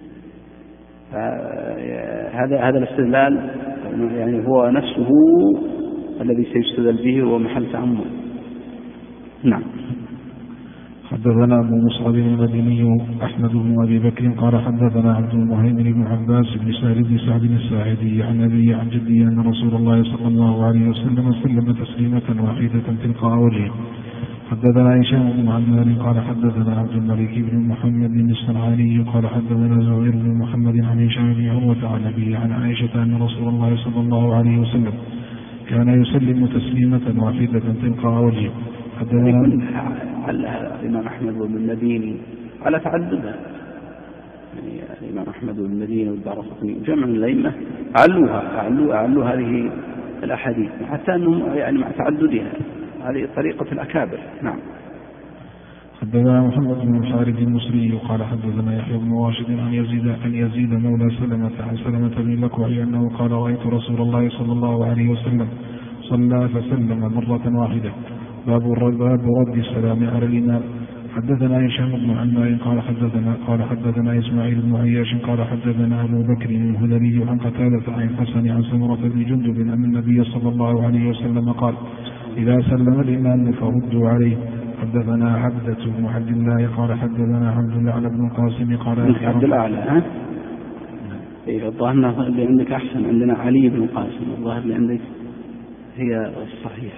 هذا الاستدلال يعني هو نفسه الذي سيستدل به هو محل تأمل. نعم.
حدثنا أبو مصعب المديني أحمد بن أبي بكر قال حدثنا عبد المهيمن بن عباس بن سهل بن سعد الساعدي عن أبي عن جدي أن رسول الله صلى الله عليه وسلم سلم تسليمة واحدة تلقاء وجهه. حدثنا هشام بن عمار قال حدثنا عبد الملك بن محمد بن الصنعاني قال حدثنا زهير بن محمد عن هشام بن عروة عن أبيه عن عائشة أن رسول الله صلى الله عليه وسلم كان يسلم تسليمة واحدة تلقاء وجهه.
حدثنا على الإمام أحمد بن المديني على تعددها، يعني الإمام أحمد بن المديني والدارقطني جمع من الأئمة علوا هذه الأحاديث، حتى أنهم يعني مع تعددها هذه طريقة الأكابر. نعم.
حدثنا محمد بن الحارث المصري قال حدثنا يحيى بن راشد عن يزيد مولى سلمة عن سلمة بن الأكوع أنه قال رأيت رسول الله صلى الله عليه وسلم صلى فسلم مرة واحدة. باب رد السلام على الإمام. حدثنا هشام بن عمار قال حدثنا إسماعيل بن عياش قال حدثنا أبو بكر الهذلي عن قتادة عن الحسن عن سمرة بن جندب أن النبي صلى الله عليه وسلم قال إذا سلم الإمام فردوا عليه. حدثنا عبدة بن عبد الله قال حدثنا عبد الأعلى بن القاسم قال
عبد الأعلى الظاهر اللي عندك أحسن، عندنا علي بن القاسم، الظاهر اللي عندك هي الصحيح.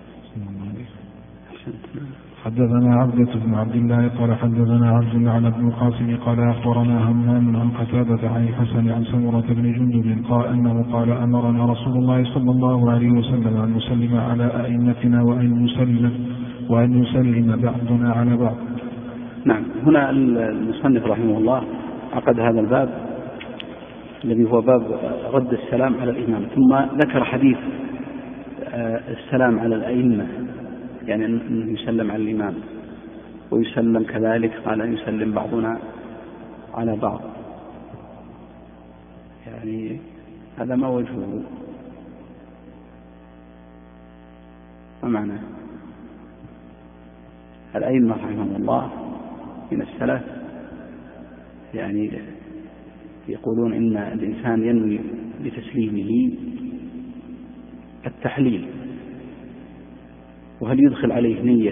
حدثنا عبدة بن عبد الله قال حدثنا عبد الأعلى بن القاسم قال أخبرنا همام عن قتادة عن الحسن عن سمرة بن جندب قال أنه قال أمرنا رسول الله صلى الله عليه وسلم أن نسلم على أئمتنا وأن نسلم وأن يسلم بعضنا على بعض.
نعم. هنا المصنف رحمه الله عقد هذا الباب الذي هو باب رد السلام على الإمام، ثم ذكر حديث السلام على الأئمة، يعني أنه يسلم على الإمام ويسلم كذلك، قال أن يسلم بعضنا على بعض. يعني هذا ما وجهه، ما معناه؟ الأئمة رحمهم الله من السلف يعني يقولون إن الإنسان ينوي بتسليمه التحليل، وهل يدخل عليه نية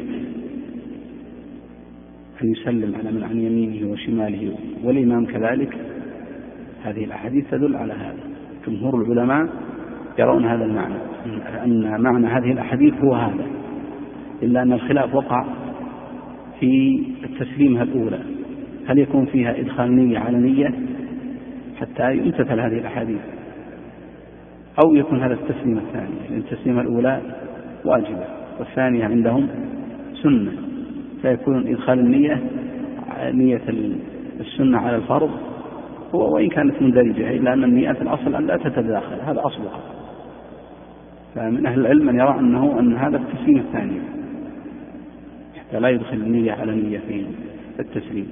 أن يسلم على من عن يمينه وشماله والإمام كذلك؟ هذه الأحاديث تدل على هذا. جمهور العلماء يرون هذا المعنى، أن معنى هذه الأحاديث هو هذا، إلا أن الخلاف وقع في التسليمها الأولى، هل يكون فيها إدخال نية على نية حتى يمتثل هذه الأحاديث، أو يكون هذا التسليم الثاني، لأن التسليمة الأولى واجبة والثانية عندهم سنة، فيكون إدخال النية نية السنة على الفرض هو وإن كانت مندرجة، إلا أن النيات الأصل أن لا تتداخل، هذا أصلها. فمن أهل العلم من يرى أن هذا التسليم الثاني حتى لا يدخل النية على نية في التسليم.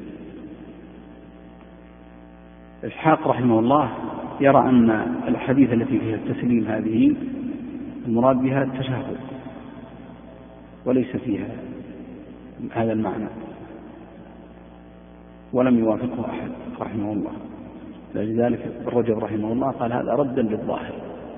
إسحاق رحمه الله يرى أن الحديث التي فيها التسليم هذه المراد بها التشهد، وليس فيها هذا المعنى، ولم يوافقه أحد رحمه الله. لذلك ابن رجب رحمه الله قال هذا ردا للظاهر،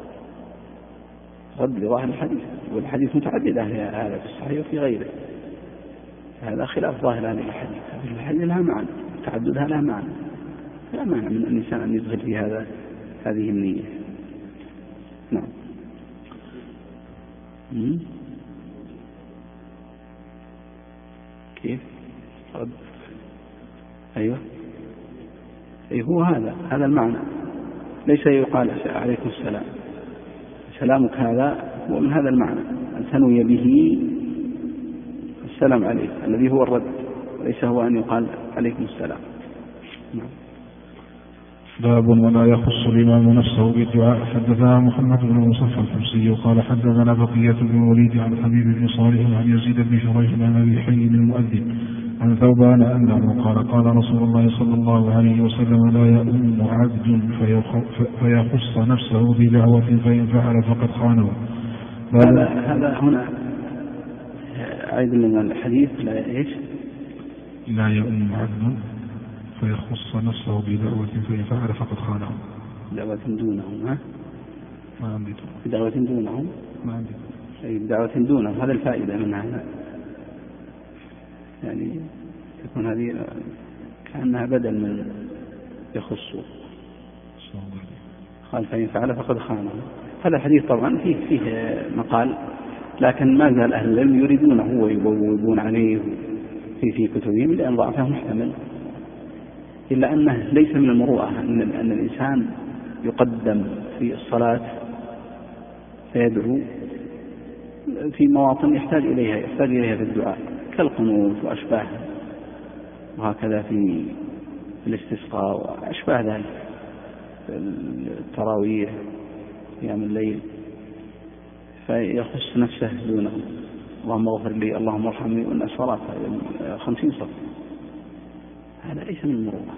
رد لظاهر الحديث، والحديث متعدد هذا في الصحيح وفي غيره، هذا خلاف ظاهر هذه الحديث. هذه الحديث لها معنى، تعددها لها معنى، لا معنى من الإنسان أن يدخل في هذه النية. نعم. كيف رد؟ أيوة، أي هو هذا المعنى، ليس يقال عليكم السلام، سلامك هذا هو من هذا المعنى، أن تنوي به السلام عليه الذي هو الرد، ليس هو أن يقال عليكم السلام. نعم.
باب ولا يخص الإمام نفسه بالدعاء. حدثنا محمد بن مصطفى الحمصي قال حدثنا بقية بن الوليد عن حبيب بن صالح عن يزيد بن شريح عن أبي حي المؤذن عن ثوبان أنه قال رسول الله صلى الله عليه وسلم لا يؤم عبد فيخص نفسه بدعوة فإن فعل فقد خانه.
هذا هنا عيد من الحديث، لا
يؤم عبد فيخص نفسه بدعوة فإن فعل فقد خانه.
دعوة دونهم، ها؟
ما عندي
دعوة دونهم،
ما عندي
أي دعوة دونهم، هذا الفائدة من هذا، يعني تكون هذه كأنها بدل من يخص، قال فإن فعل فقد خانه. هذا الحديث طبعا فيه مقال، لكن ما زال أهل العلم يريدونه ويبوبون عليه في كتبهم لأن ضعفه محتمل، إلا أنه ليس من المروءة أن الإنسان يقدم في الصلاة فيدعو في مواطن يحتاج إليها في الدعاء كالقنوت وأشباهها، وهكذا في الاستسقاء وأشباه ذلك، التراويح، قيام الليل، فيخص نفسه دونه، اللهم اغفر لي، اللهم ارحمني، والناس صلاة 50 صف، هذا ليس من المروءة.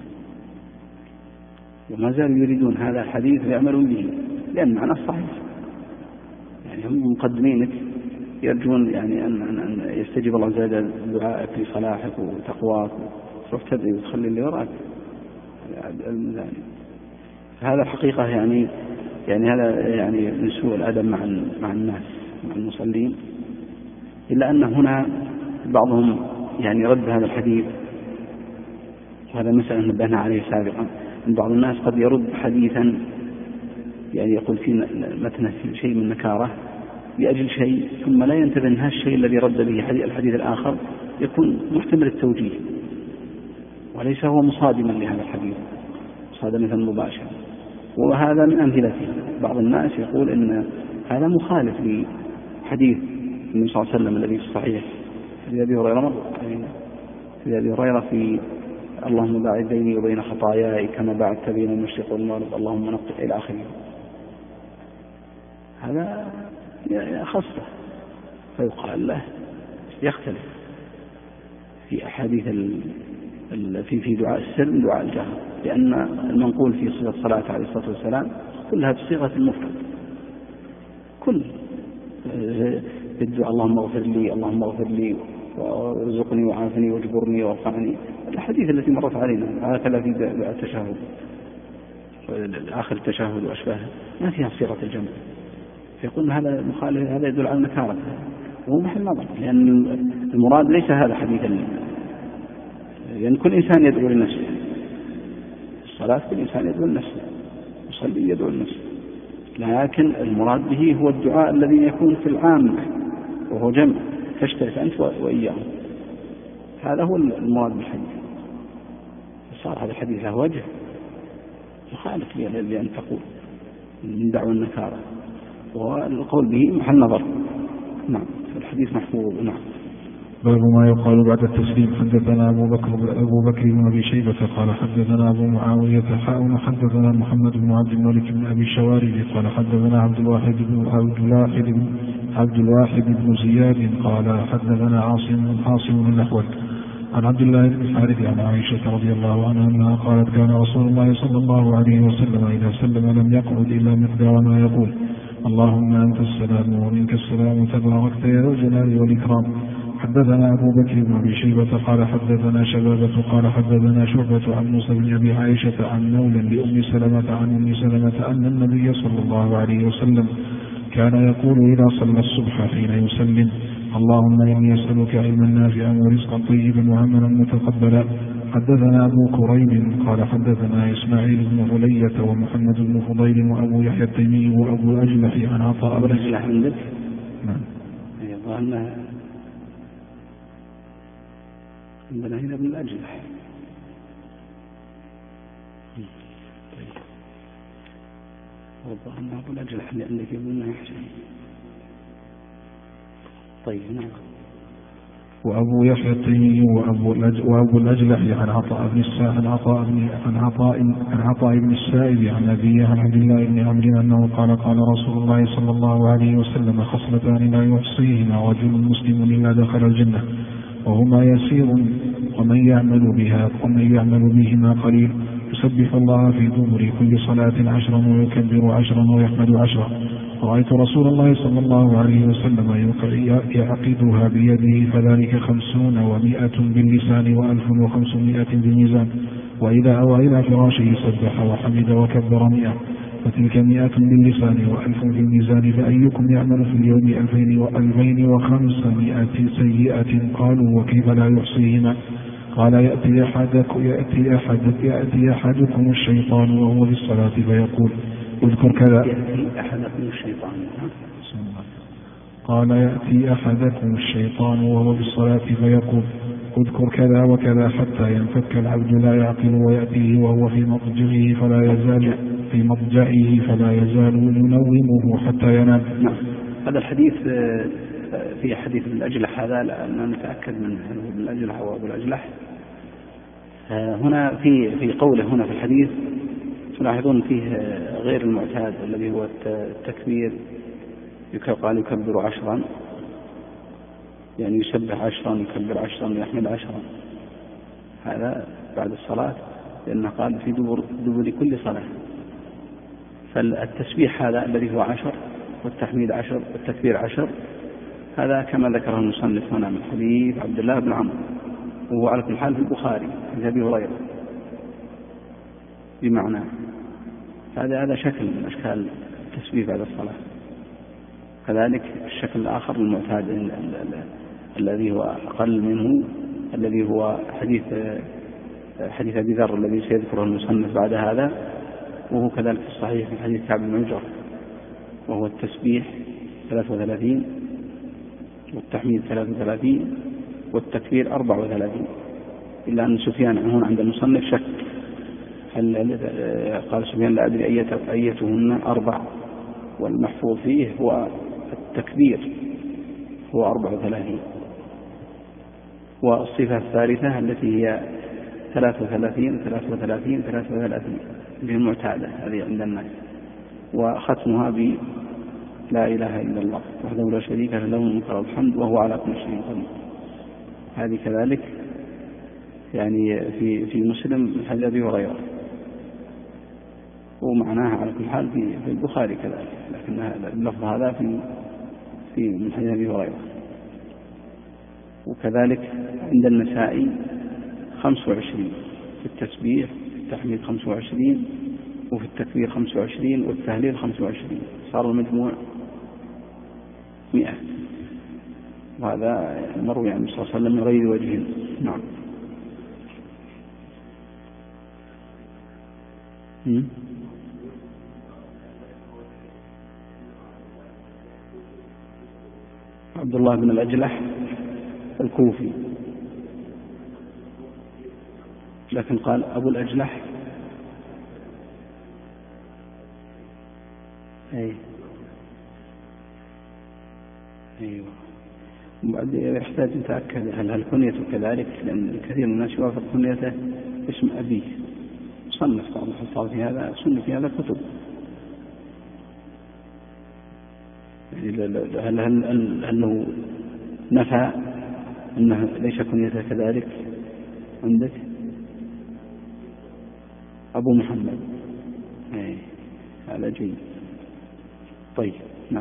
وما زالوا يريدون هذا الحديث ويعملون به لأن معناه صحيح، يعني هم مقدمينك يرجون يعني أن يستجيب الله عز وجل دعائك لصلاحك وتقواك، تروح تدعي وتخلي اللي وراك. هذا الحقيقة يعني هذا يعني من سوء الأدب مع الناس، مع المصلين، إلا أن هنا بعضهم يعني رد هذا الحديث، وهذا مسألة نبهنا عليه سابقا، أن بعض الناس قد يرد حديثا يعني يقول في متنه شيء من نكارة لأجل شيء، ثم لا ينتبه أن هذا الشيء الذي رد به الحديث الآخر يكون محتمل التوجيه، وليس هو مصادما لهذا الحديث مصادمة مباشرة. وهذا من أمثلته. بعض الناس يقول أن هذا مخالف لحديث النبي صلى الله عليه وسلم الذي في الصحيح حديث أبي هريرة مر علينا، حديث أبي هريرة في اللهم باعد بيني وبين خطاياي كما باعدت بين المشرق والمغرب اللهم نقي إلى آخره. هذا خاصة، فيقال له يختلف في أحاديث في دعاء السر من دعاء الجهر، لأن المنقول في صفة الصلاة عليه الصلاة والسلام كلها بصيغة المفرد، كل بالدعاء اللهم اغفر لي اللهم اغفر لي وارزقني وعافني واجبرني وارفعني، الحديث التي مرت علينا هكذا في التشهد آخر التشهد وأشباهه ما فيها صيغة الجمع، فيقول هذا مخالف، هذا يدل على النكارة، وهو محل نظر، لأن المراد ليس هذا حديثا، لأن كل إنسان يدعو لنفسه، الصلاة كل إنسان يدعو لنفسه، يصلي يدعو لنفسه، لكن المراد به هو الدعاء الذي يكون في العام وهو جمع تشترك أنت وإياه، هذا هو المراد بالحديث. صار هذا الحديث له وجه مخالف لأن تقول من دعوى النكارة، والقول به محل نظر. نعم، الحديث محفوظ. نعم.
باب ما يقال بعد التسليم. حدثنا أبو بكر بن أبي شيبة قال حدثنا أبو معاوية حدثنا محمد بن عبد الملك بن أبي شوارب قال حدثنا عبد الواحد بن زياد قال حدثنا عاصم النحوي عن عبد الله بن الحارث عن عائشة رضي الله عنها أنها قالت كان رسول الله صلى الله عليه وسلم إذا سلم لم يقعد إلا مقدار ما يقول اللهم أنت السلام ومنك السلام تباركت يا ذا الجلال والإكرام. حدثنا أبو بكر بن أبي شيبة قال حدثنا شبابة قال حدثنا شعبة عن موسى بن أبي عائشة عن مولى لأم سلمة عن أم سلمة أن النبي صلى الله عليه وسلم كان يقول إذا صلى الصبح حين يسلم اللهم إني أسألك علما نافعا ورزقا طيبا وعملا متقبلا. حدثنا أبو كريب قال حدثنا إسماعيل بن علية ومحمد بن فضيل وأبو يحيى التيمي وأبو أجلح عن عطاء بن
أجلح عندك؟
نعم.
أيضا عندنا هنا ابن الأجلح. والله أنه أبو الأجلح اللي عندك يقولنا يحسن. طيب. نعم.
وأبو يحيى التيمي وأبو الأجلح عن عطاء بن السائب عن أبيه عن عبد الله بن عمرو أنه قال رسول الله صلى الله عليه وسلم خصلتان لا يحصيهما رجل مسلم إلا دخل الجنة وهما يسير ومن يعمل بهما قليل يسبح الله في دبر كل صلاة 10 ويكبر 10 ويحمد 10. رأيت رسول الله صلى الله عليه وسلم يعقدها بيده فذلك 50 و100 باللسان و1500 بالميزان، وإذا أوى إلى فراشه سبح وحمد وكبر 100 فتلك 100 باللسان و1000 بالميزان. فأيكم يعمل في اليوم 2500 سيئة؟ قالوا وكيف لا يحصيهما؟ قال يأتي أحدكم الشيطان وهو في الصلاة فيقول اذكر كذا. قال يأتي أحدكم الشيطان وهو في الصلاة فيقول اذكر كذا وكذا حتى ينفك العبد لا يعقل ويأتيه وهو في مضجعه فلا يزال ينومه حتى ينام.
هذا الحديث في حديث ابن الأجلح هذا لأننا نتأكد منه ابن الأجلح وابو الأجلح. هنا في قوله هنا في الحديث تلاحظون فيه غير المعتاد الذي هو التكبير، قال يكبر 10 يعني يسبح 10 يكبر 10 ويحمد 10، هذا بعد الصلاة لأنه قال في دبر كل صلاة. فالتسبيح هذا الذي هو 10 والتحميد 10 والتكبير 10 هذا كما ذكره المصنف هنا من حديث عبد الله بن عمرو، وهو على كل حال في البخاري في أبي هريرة بمعنى هذا شكل من أشكال التسبيح بعد الصلاة. كذلك الشكل الآخر المعتاد الذي هو أقل منه الذي هو حديث أبي ذر الذي سيذكره المصنف بعد هذا، وهو كذلك في الصحيح من حديث كعب بن عجرة، وهو التسبيح 33 والتحميد 33 والتكبير 34، إلا أن سفيان هنا عند المصنف شك، قال سفيان لا أدري أيتهن 4، والمحفوظ فيه هو التكبير هو 34. والصفة الثالثة التي هي 33 33 33 اللي هي المعتادة هذه عند الناس، وختمها لا إله إلا الله وحده لا شريك له الملك وله الحمد وهو على كل شيء قدير. هذه كذلك يعني في مسلم من حديث أبي هريرة، ومعناها على كل حال في البخاري كذلك، لكن اللفظ هذا في من حديث أبي هريرة. وكذلك عند النسائي 25 في التسبيح، في التحميد 25، وفي التكبير 25، والتهليل 25، صار المجموع 100. وهذا مروي عن النبي صلى الله عليه وسلم من غير وجه. نعم. عبد الله بن الأجلح الكوفي، لكن قال أبو الأجلح. أيوه. بعد يحتاج نتأكد هل كنيته كذلك، لأن كثير من الناس يوافق كنيته اسم أبيه. صنف بعض الحفاظ في هذا، سنة في هذا كتب. هل أنه نفى أنه ليس كنيته كذلك عندك؟ أبو محمد. هذا جيد. طيب. نعم.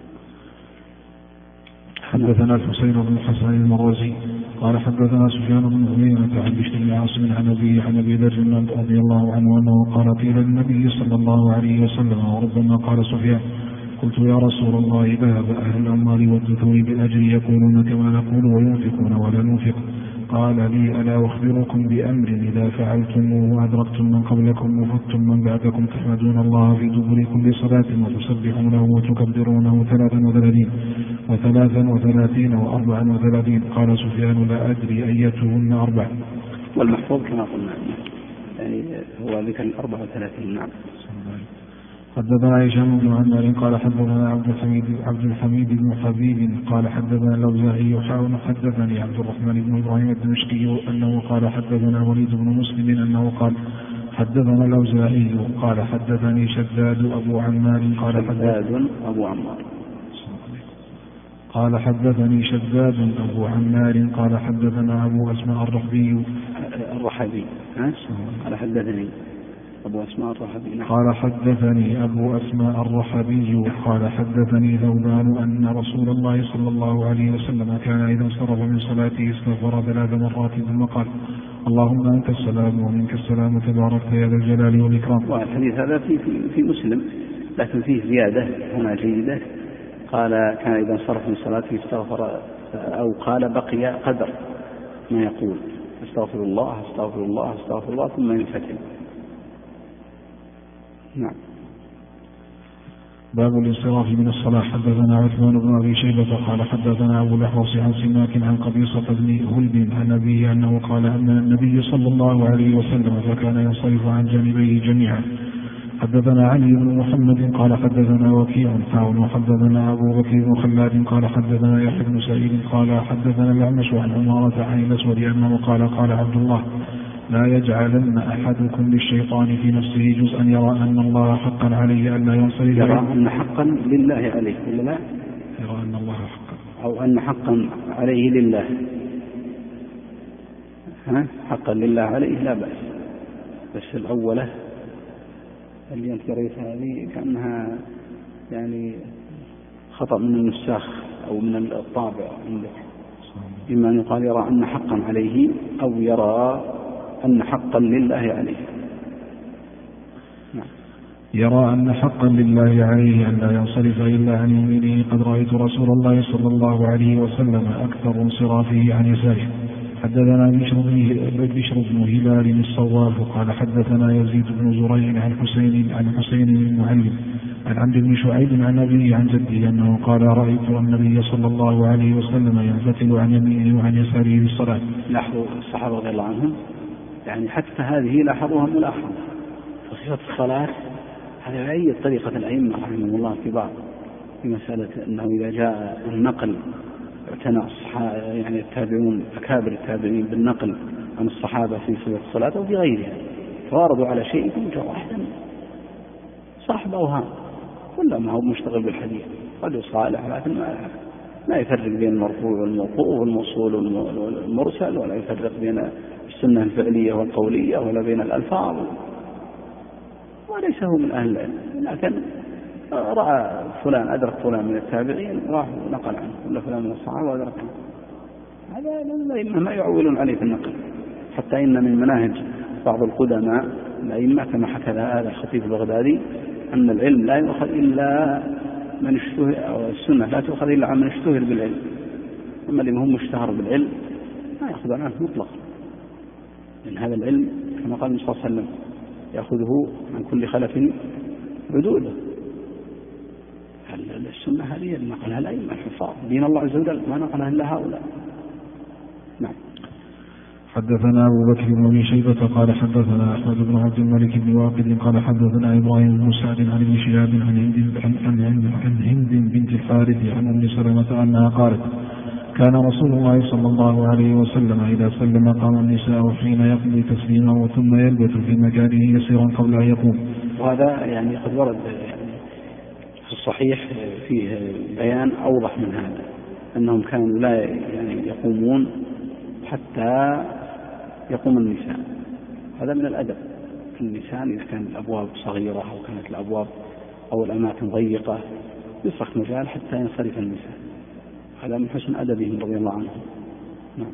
حدثنا الحسين بن الحسن المروزي قال حدثنا سفيان بن عيينة عن بشر بن عاصم عن أبي ذر رضي الله عنه أنه قال قيل للنبي صلى الله عليه وسلم، وربما قال سفيان: قلت يا رسول الله ذهب أهل الأموال والدثور بالأجر يقولون كما نقول وينفقون ولا ننفق. قال لي: ألا أخبركم بأمر إذا فعلتم وأدركتم من قبلكم وفتم من بعدكم تحمدون الله في دبر كل صلاة وتسبحونه وتكبرونه 33 و33 و34. قال سفيان: لا أدري أيتهن 4.
والمحفوظ كما قلنا يعني هو ذكر 34. نعم.
حدثنا هشام بن عمار قال حدثنا عبد الحميد بن حبيب قال حدثنا الأوزاعي حدثني عبد الرحمن بن إبراهيم الدمشقي أنه قال حدثنا وليد بن مسلم أنه قال حدثنا الأوزاعي قال حدثني شداد أبو عمار قال حدثني شداد أبو عمار قال حدثنا أبو أسماء الرحبي
قال حدثني أبو أسماء الرحبي.
قال حدثني أبو أسماء الرحبي قال حدثني ثوبان أن رسول الله صلى الله عليه وسلم كان إذا انصرف من صلاته استغفر 3 مرات ثم قال: اللهم أنت السلام ومنك السلام تباركت يا ذا الجلال والإكرام.
والحديث هذا في مسلم، لكن فيه زيادة هنا جيدة. قال كان إذا انصرف من صلاته استغفر، أو قال بقي قدر ما يقول: استغفر الله استغفر الله استغفر الله ثم ينفتل. نعم.
باب الانصراف من الصلاة. حدثنا عثمان بن أبي شيبة قال حدثنا أبو الأحوص عن سماك عن قبيصة بن هلب عن أبيه أنه قال أن النبي صلى الله عليه وسلم فكان ينصرف عن جانبيه جميعا. حدثنا علي بن محمد قال حدثنا وكيع وحدثنا أبو بكر بن خلاد قال حدثنا يحيى بن سعيد قال حدثنا الأعمش عن عمارة عن الأسود أنه قال عبد الله: لا يجعلن أحدكم للشيطان في نفسه جزءا يرى أن الله حقا عليه ألا ينصرف.
يرى أن حقا لله عليه ولا لا؟
يرى أن الله حقا،
أو أن حقا عليه لله. حقا لله عليه لا بأس، بس الأولى اللي أنت قريتها هذه كأنها يعني خطأ من النساخ أو من الطابع عندك. إما أن يقال يرى أن حقا عليه، أو يرى أن حقا لله عليه. نعم.
يرى أن حقا لله عليه أن لا ينصرف إلا عن يمينه. قد رأيت رسول الله صلى الله عليه وسلم أكثر انصرافه عن يساره. حدثنا بشر بن هلال الصواف قال حدثنا يزيد بن زريع عن حسين المعلم عن عمرو بن شعيب عن أبيه عن جده أنه قال: رأيت النبي صلى الله عليه وسلم ينفتل عن يمينه وعن يساره بالصلاة.
لاحظوا الصحابة رضي الله عنهم، يعني حتى هذه لاحظوها ملاحظة في صفة الصلاة. هذا أي طريقة الأئمة رحمهم الله كبار في مسألة أنه إذا جاء النقل اعتنى يعني التابعون أكابر التابعين بالنقل عن الصحابة في صفة الصلاة وفي غيرها، تواردوا على شيء فوجه واحدا صاحب أوهام، كل ما هو مشتغل بالحديث قد يصالح، لكن لا يفرق بين المرفوع والموقوف والموصول والمرسل، ولا يفرق بين السنة الفعلية والقولية، ولا بين الألفاظ، وليس هو من أهل العلم، لكن رأى فلان أدرك فلان من التابعين راح نقل عنه، ولا فلان من الصحابة أدرك عنه. هذا ما يعولون عليه في النقل، حتى إن من مناهج بعض القدماء الأئمة كما حكى هذا الخطيب البغدادي أن العلم لا يؤخذ إلا من اشتهر، أو السنة لا تؤخذ إلا عن من اشتهر بالعلم، أما اللي هم اشتهر بالعلم ما يأخذ عنه مطلقا، لأن هذا العلم كما قال النبي صلى الله عليه وسلم يأخذه عن كل خلف عدوله. السنة هذه نقلها الأئمة الحفاظ دين الله عز وجل، ما نقلها إلا هؤلاء. نعم.
حدثنا أبو بكر بن أبي شيبة قال حدثنا أحمد بن عبد الملك بن واقد قال حدثنا إبراهيم بن سعد عن ابن شهاب عن هند بنت الحارث عن أم سلمة أنها قالت كان رسول الله صلى الله عليه وسلم إذا سلم قام النساء حين يقضي تسليما ثم يلبث في مكانه يسيرا قبل أن يقوم.
وهذا يعني قد ورد في الصحيح فيه بيان أوضح من هذا، أنهم كانوا لا يعني يقومون حتى يقوم النساء. هذا من الأدب في النساء، إذا كانت الأبواب صغيرة أو كانت الأبواب أو الأماكن ضيقة يصرف مجال حتى ينصرف النساء، هذا من حسن أدبهم رضي الله عنهم. نعم.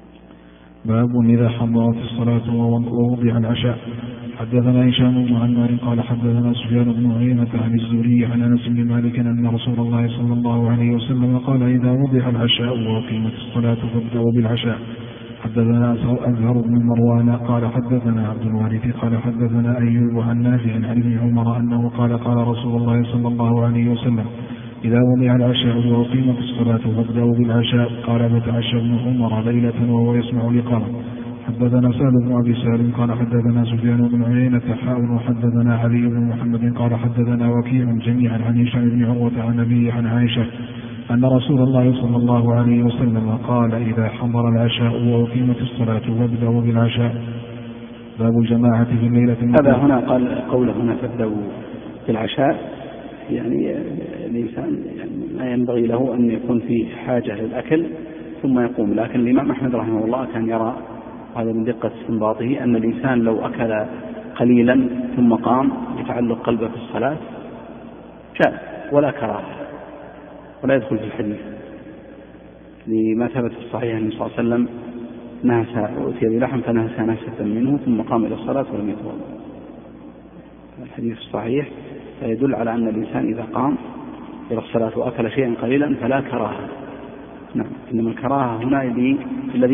باب إذا حضرت الصلاة ووضع العشاء. حدثنا هشام بن عمار قال حدثنا سفيان بن عيينة عن الزهري عن أنس بن مالك أن رسول الله صلى الله عليه وسلم قال إذا وضع العشاء وقيمت الصلاة فابدأوا بالعشاء. حدثنا أزهر بن مروان قال حدثنا عبد الوارث قال حدثنا أيوب عن نافع عن ابن عمر أنه قال قال رسول الله صلى الله عليه وسلم إذا وضع العشاء وقيمت الصلاة فابدأوا بالعشاء. قال فتعشى ابن عمر ليلة وهو يسمع الإقامة. حدثنا سهل بن أبي سالم قال حدثنا سفيان بن عيينة وحدثنا علي بن محمد قال حدثنا وكيع جميعا عن هشام بن عروة عن أبيه عن عائشة أن رسول الله صلى الله عليه وسلم قال إذا حضر العشاء وأقيمت الصلاة فابدأوا بالعشاء. باب الجماعة في الليلة.
هذا هنا قال قوله هنا فابدأوا بالعشاء، يعني الإنسان يعني ما ينبغي له أن يكون فيه حاجة للأكل ثم يقوم، لكن الإمام أحمد رحمه الله كان يرى هذا من دقة استنباطه أن الإنسان لو أكل قليلا ثم قام يتعلق قلبه في الصلاة جاء ولا كراهة ولا يدخل في الحديث، لما ثبت في الصحيح أن صلى الله عليه وسلم نهس أتي بلحم فنهس نهسة منه ثم قام إلى الصلاة ولم يتوضأ. الحديث الصحيح فيدل على أن الإنسان إذا قام إلى الصلاة وأكل شيئا قليلا فلا كراهة. نعم. إنما الكراهة هنا الذي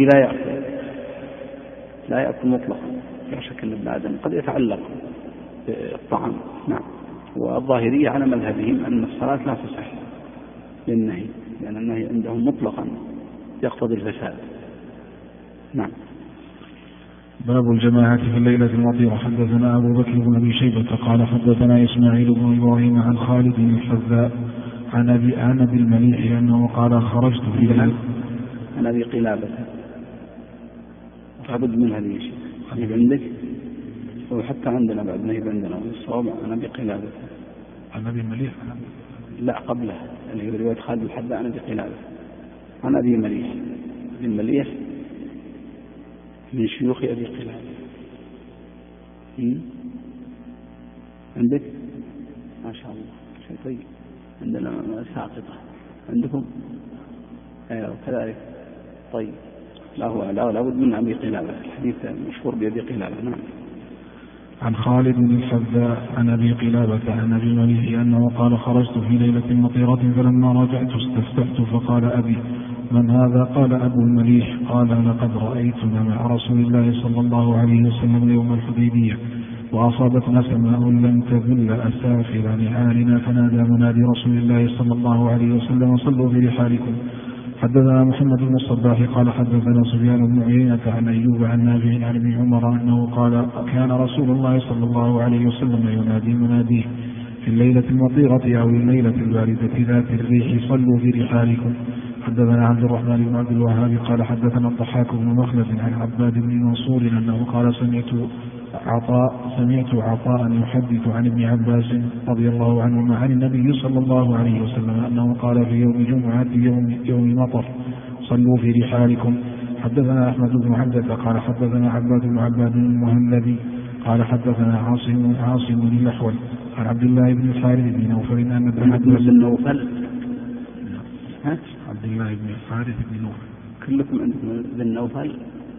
لا يأكل مطلقا، لا شك أن ابن آدم قد يتعلق بالطعام. نعم. والظاهرية على مذهبهم أن الصلاة لا تصح للنهي، لأن النهي عندهم مطلقا يقتضي الفساد. نعم.
باب الجماعة في الليلة المطيرة. حدثنا أبو بكر بن أبي شيبة قال حدثنا إسماعيل بن إبراهيم عن خالد بن الحذاء عن أبي المليح أنه قال خرجت في الليل.
عن أبي قلابة لابد من هذه الشيء عندك، وحتى عندنا بعد ما يبقى عندنا الصواب عن أبي قلابة.
عن أبي المليح
لا قبله، اللي هي رواية خالد الحذاء عن أبي قلابة عن أبي مليح. أبي المليح من شيوخ أبي قلابة. عندك ما شاء الله شيء طيب، عندنا ساقطة عندكم أيوة كذلك. طيب لا بد من أبي قلابة، الحديث مشهور بأبي قلابة. نعم.
عن خالد بن الحذاء عن أبي قلابة عن أبي المليح أنه قال خرجت في ليلة مطيرة فلما رجعت استفتحت فقال أبي من هذا؟ قال أبو المليح. قال لقد رأيتنا مع رسول الله صلى الله عليه وسلم يوم الحديبية وأصابتنا سماء لم تذل أسافل نعالنا فنادى منادي رسول الله صلى الله عليه وسلم صلوا في رحالكم. حدثنا محمد بن الصباح قال حدثنا سفيان بن عيينة عن أيوب عن نافع عن ابن عمر أنه قال كان رسول الله صلى الله عليه وسلم ينادي مناديه في الليلة المطيرة أو الليلة الباردة ذات الريح صلوا في رحالكم. حدثنا عبد الرحمن بن عبد الوهاب قال حدثنا الضحاك بن مخلد عن عباد بن منصور أنه قال سمعت عطاء يحدث عن ابن عباس رضي الله عنهما عن النبي صلى الله عليه وسلم أنه قال في يوم جمعة يوم مطر صلوا في رحالكم. حدثنا أحمد بن عبدة قال حدثنا عباد بن عباد المهلبي قال حدثنا عاصم بن الأحول عن عبد الله بن الحارث بن نوفل أن ابن عباس عبد الله بن الحارث بن نوفل.
كلكم عندكم بن نوفل؟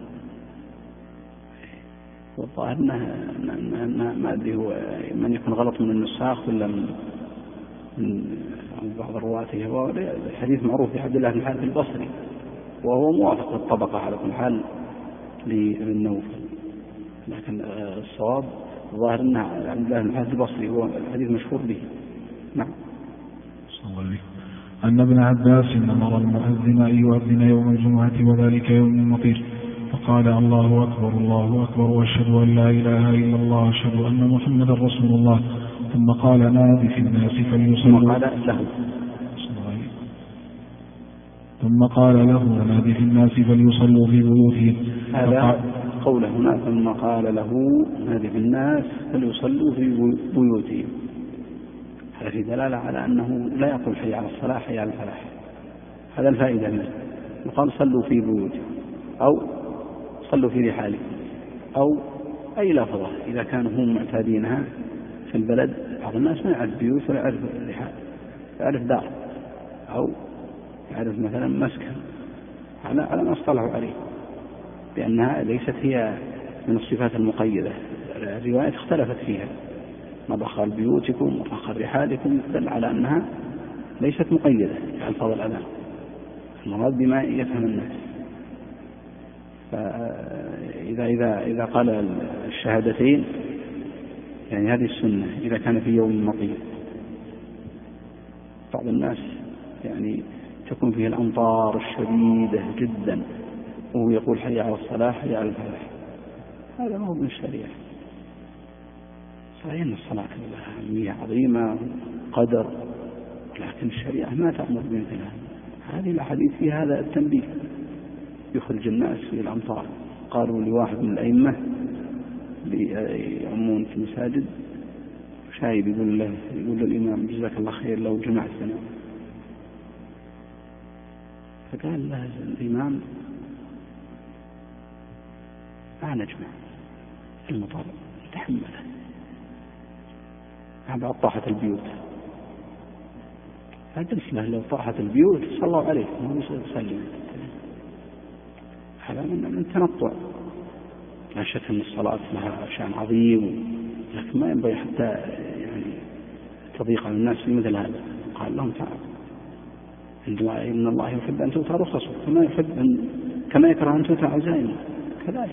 والظاهر ما أدري هو من يكون غلط من النساخ ولا من بعض رواته. هو الحديث معروف في عبد الله بن الحارث البصري وهو موافق الطبقة على كل حال لابن نوفل، لكن الصواب الظاهر أن عبد الله بن الحارث البصري هو الحديث مشهور به. نعم.
أن ابن عباس أمر المؤذن أن يؤذن يوم الجمعة وذلك يوم مطير فقال الله أكبر الله أكبر وأشهد أن لا إله إلا الله وأشهد أن محمدا رسول الله ثم قال نادي في الناس فليصلوا ثم قال له نادي في الناس فليصلوا في بيوتهم.
هذا قوله هنا ثم قال له نادي في الناس فليصلوا في بيوتهم. هذا في دلالة على أنه لا يقول حي على الصلاة حي على الفلاح. هذا الفائدة منه. يقال صلوا في بيوتهم أو صلوا في رحالهم أو أي لفظة إذا كانوا هم معتادينها في البلد. بعض الناس ما يعرف بيوت ولا يعرف رحال، يعرف دار أو يعرف مثلا مسكن على ما اصطلحوا عليه، لأنها ليست هي من الصفات المقيدة. الروايات اختلفت فيها، مرة قال بيوتكم مرة قال رحالكم، دل على أنها ليست مقيدة على الفاظ الأذان، المراد بما يفهم الناس. فإذا قال الشهادتين يعني هذه السنة إذا كان في يوم مطير. بعض الناس يعني تكون فيه الأمطار الشديدة جدا وهو يقول حي على الصلاة حي على الفلاح، هذا ما هو من الشريعة. صحيح أن الصلاة لها أهمية عظيمة قدر، لكن الشريعة ما تأمر بمثل هذه الأحاديث في هذا التنبيه. يخرج الناس في الأمطار. قالوا لواحد من الأئمة يعمون في المساجد شايب يقول للإمام جزاك الله خير لو جمعتنا، فقال له الإمام ما نجمع المطر تحمله، بعد طاحت البيوت. فقلت له لو طاحت البيوت صلوا عليه ما هو يصلي. هذا من التنطع. لا شك أن الصلاة لها شأن عظيم، لكن ما ينبغي حتى يعني تضيق على الناس في مثل هذا. قال لهم تعالوا إن الله يحب أن تؤتى رخصه كما يكره أن تؤتى عزائمه كذلك.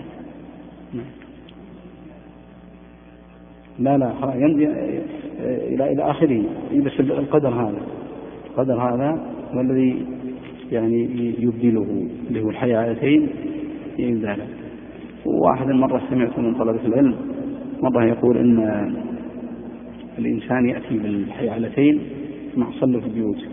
لا يمضي إلى آخره. بس القدر هذا هو الذي يعني يبدله اللي هو الحياتين يبدله. واحد مرة سمعت من طلبة العلم مرة يقول إن الإنسان يأتي بالحيالتين مع صلوا في بيوته.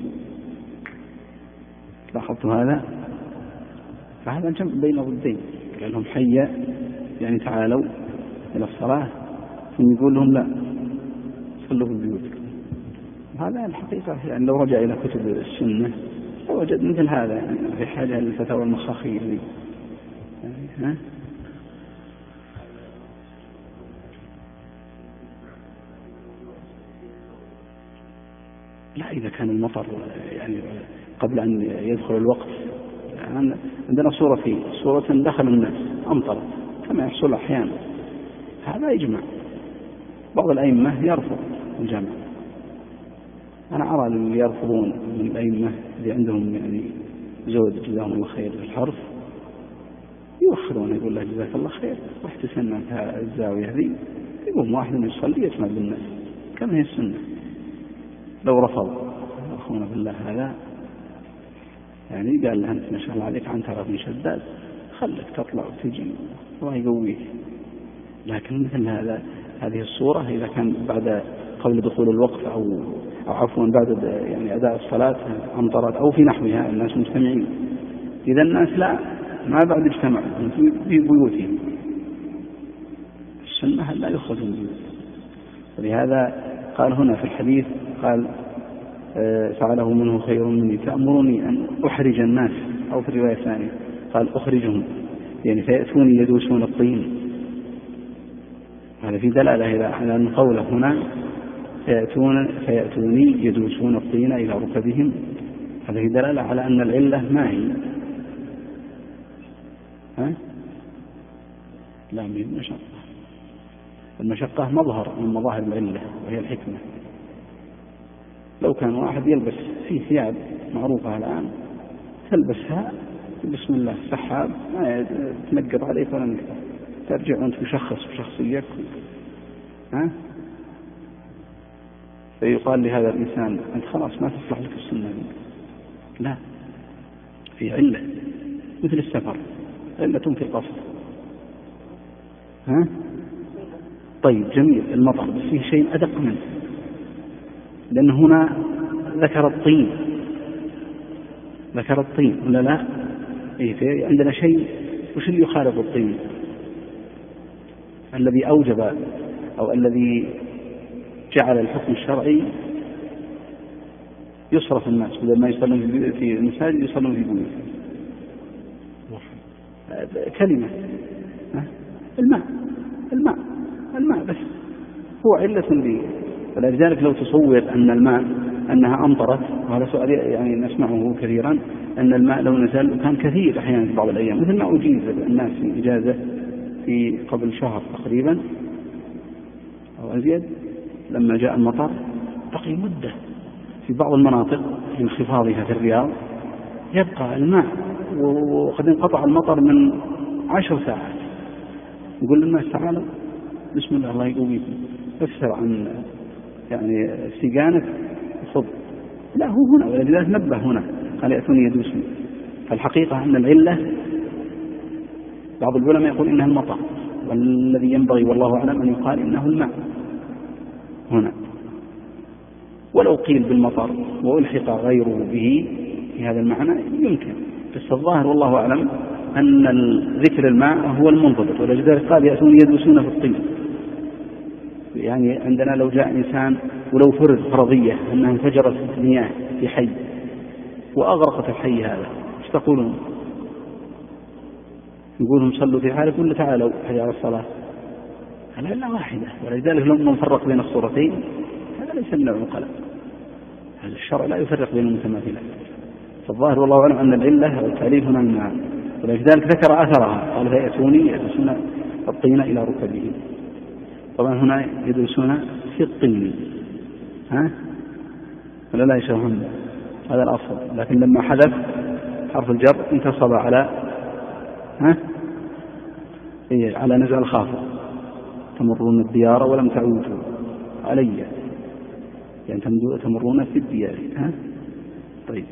لاحظت هذا؟ فهذا جمع بين ضدين، قال لهم حي يعني تعالوا إلى الصلاة، ثم يقول لهم لا صلوا في البيوت. هذا الحقيقة يعني لو رجع إلى كتب السنة وجد مثل هذا، يعني في حاجة للفتاوى المخاخية دي. يعني لا إذا كان المطر يعني قبل أن يدخل الوقت. يعني عندنا صورة دخل الناس أمطرت كما يحصل أحيانا، هذا يجمع. بعض الأئمة يرفض الجمع. أنا أرى اللي يرفضون من الأئمة اللي عندهم يعني زود جزاهم الله خير في الحرف يوخرون، يقول له جزاك الله خير واحتسنا في الزاوية هذه، يقوم واحد يصلي يجمع بالناس كما هي السنة. لو رفض أخونا بالله هذا يعني قال له أنت ما شاء الله عليك عنترة بن شداد خلك تطلع وتجي الله يقويك. لكن مثل هذه الصورة إذا كان بعد قبل دخول الوقت أو أو عفوا بعد يعني أداء الصلاة أمطرت أو في نحوها الناس مجتمعين، إذا الناس لا ما بعد اجتمعوا في بيوتهم، السنة لا يخرج من بيوتهم. ولهذا قال هنا في الحديث قال فعله منه خير مني تأمرني أن أحرج الناس، أو في الرواية الثانية قال أخرجهم يعني فيأتوني يدوسون الطين. هذا في دلالة على أن قوله هنا فيأتوني يدوسون الطين إلى ركبهم، هذا في دلالة على أن العلة ما هي لا من المشقة. المشقة مظهر من مظاهر العلة وهي الحكمة. لو كان واحد يلبس فيه ثياب معروفة الآن تلبسها بسم الله السحاب ما تنقط عليك ولا نقطة، ترجع وانت مشخص بشخصيتك فيقال لهذا الإنسان أنت خلاص ما تصلح لك السنة دي. لا، في علة مثل السفر، علة في القصد. طيب جميل، المطر بس فيه شيء أدق منه، لأن هنا ذكر الطين ولا لا؟ في عندنا شيء وش اللي يخالف الطين الذي أوجب أو الذي جعل الحكم الشرعي يصرف الناس بدل ما يصلون في المساجد يصلون في بيوتهم. كلمة الماء بس هو علة به. ولذلك لو تصور أن الماء أنها أمطرت، وهذا سؤال يعني نسمعه كثيرا، أن الماء لو نزل وكان كثير أحيانا في بعض الأيام مثل ما أجيز الناس في إجازة في قبل شهر تقريبا أو أزيد، لما جاء المطر بقي مدة في بعض المناطق بانخفاضها في الرياض يبقى الماء، وقد انقطع المطر من 10 ساعات. يقول للناس تعالوا بسم الله الله يقويكم اكثر عن يعني سيجانك صب. لا، هو هنا ولذلك نبه هنا قال يأتوني يدوسون. فالحقيقة أن العلة بعض العلماء يقول إنها المطر، والذي ينبغي والله أعلم أن يقال إنه الماء هنا. ولو قيل بالمطر وألحق غيره به في هذا المعنى يمكن، بس الظاهر والله أعلم أن ذكر الماء هو المنضبط. ولذلك قال يأتوني يدوسون في الطين. يعني عندنا لو جاء إنسان ولو فرضية أنها انفجرت مياه في حي وأغرقت الحي هذا، ايش تقولون؟ يقولهم صلوا في حالكم ولا تعالوا حي على الصلاة؟ العلة واحدة. ولذلك لما نفرق بين الصورتين هذا ليس من العقلاء، هذا الشرع لا يفرق بين المتماثلات. فالظاهر والله أعلم أن العلة والتأليف هنا المعنى. ولذلك ذكر أثرها قال فيأتوني يدوسون الطين إلى ركبهم. طبعا هنا يدوسون في الطين ولا لا يشوفون، هذا الأصل. لكن لما حذف حرف الجر انتصب على على نزع الخافض، تمرون الديار ولم تعودوا علي، يعني تمرون في الديار. طيب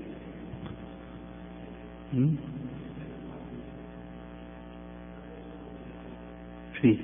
فيه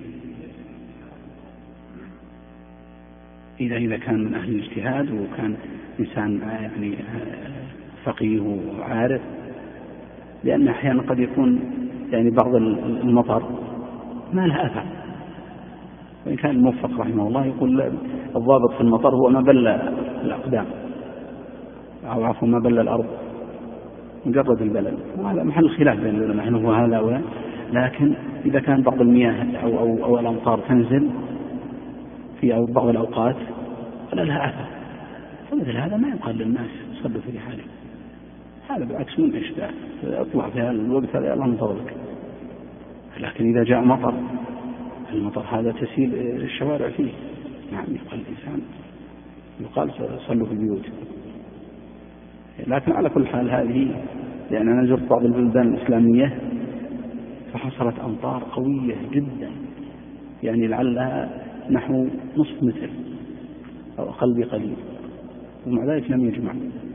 إذا كان من أهل الاجتهاد وكان إنسان يعني فقيه وعارف، لأن أحيانا قد يكون يعني بعض المطر ما لها أثر. وإن كان الموفق رحمه الله يقول الضابط في المطر هو ما بل الأقدام، أو عفوا ما بل الأرض، مجرد البلل. وهذا محل خلاف بين العلماء هل هو هذا ولا. لكن إذا كان بعض المياه أو الأمطار تنزل في بعض الأوقات فلا لها أثر، فمثل هذا ما يقال للناس صلوا في رحالهم، هذا بالعكس من إشتاء اطلع في هذا الوقت هذا الله من فضلك. لكن إذا جاء مطر، المطر هذا تسيل الشوارع فيه، نعم يقال الإنسان يقال صلوا في البيوت. لكن على كل حال هذه، لأن أنا زرت بعض البلدان الإسلامية فحصلت أمطار قوية جدا، يعني لعلها نحو نصف متر أو أقل بقليل، ومع ذلك لم يجمع.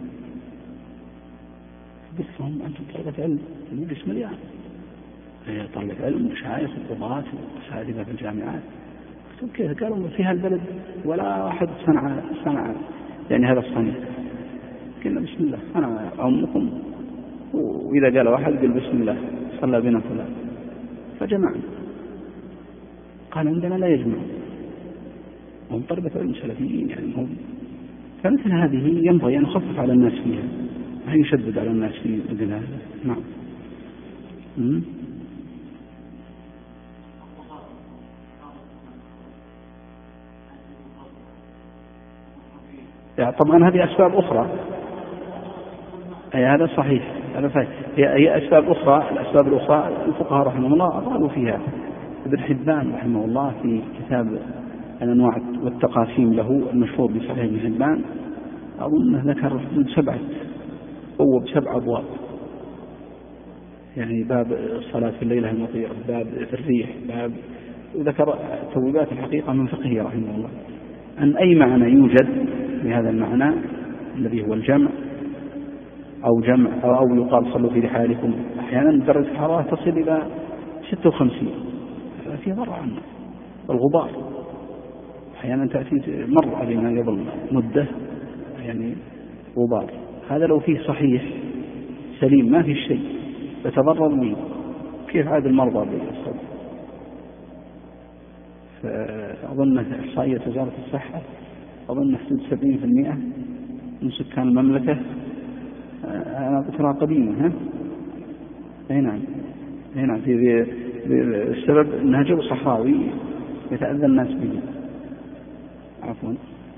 بسهم أنتم طلبة علم، المجلس مليان طلبة علم ومشايخ وقضاة وأساتذة في الجامعات. كيف قالوا في هالبلد ولا واحد صنع يعني هذا الصنيع. قلنا بسم الله أنا أمكم، وإذا قال واحد قل بسم الله صلى بنا فلان، فجمعنا. قال عندنا لا يجمع، هم طلبة علم سلفيين يعني هم. فمثل هذه ينبغي أن نخفف على الناس فيها، ما يشدد على الناس في مثل هذا. نعم. يعني طبعا هذه أسباب أخرى، أي هذا صحيح، هذا صحيح. هي أسباب أخرى. الأسباب الأخرى الفقهاء رحمه الله أطالوا فيها. ابن حبان رحمه الله في كتاب الأنواع والتقاسيم له المشهور بصحيح ابن حبان أظن ذكر بوب 7 أبواب، يعني باب الصلاة في الليلة المطيرة، باب في الريح، باب، وذكر توبات الحقيقة من فقهه رحمه الله أن أي معنى يوجد بهذا المعنى الذي هو الجمع أو يقال صلوا في رحالكم. أحيانا درجة الحرارة تصل إلى 56، هذا فيه ضرر عنه. والغبار أحيانا تأتي، مر علينا قبل مدة يعني غبار، هذا لو فيه صحيح سليم ما فيه شيء يتضرر منه، كيف عاد المرضى بالصدر؟ فأظن إحصائية وزارة الصحة أظن حدود 70% من سكان المملكة، أنا ذكرها قديمة. أي نعم في السبب أنها جو صحراوي يتأذى الناس به. عفوا.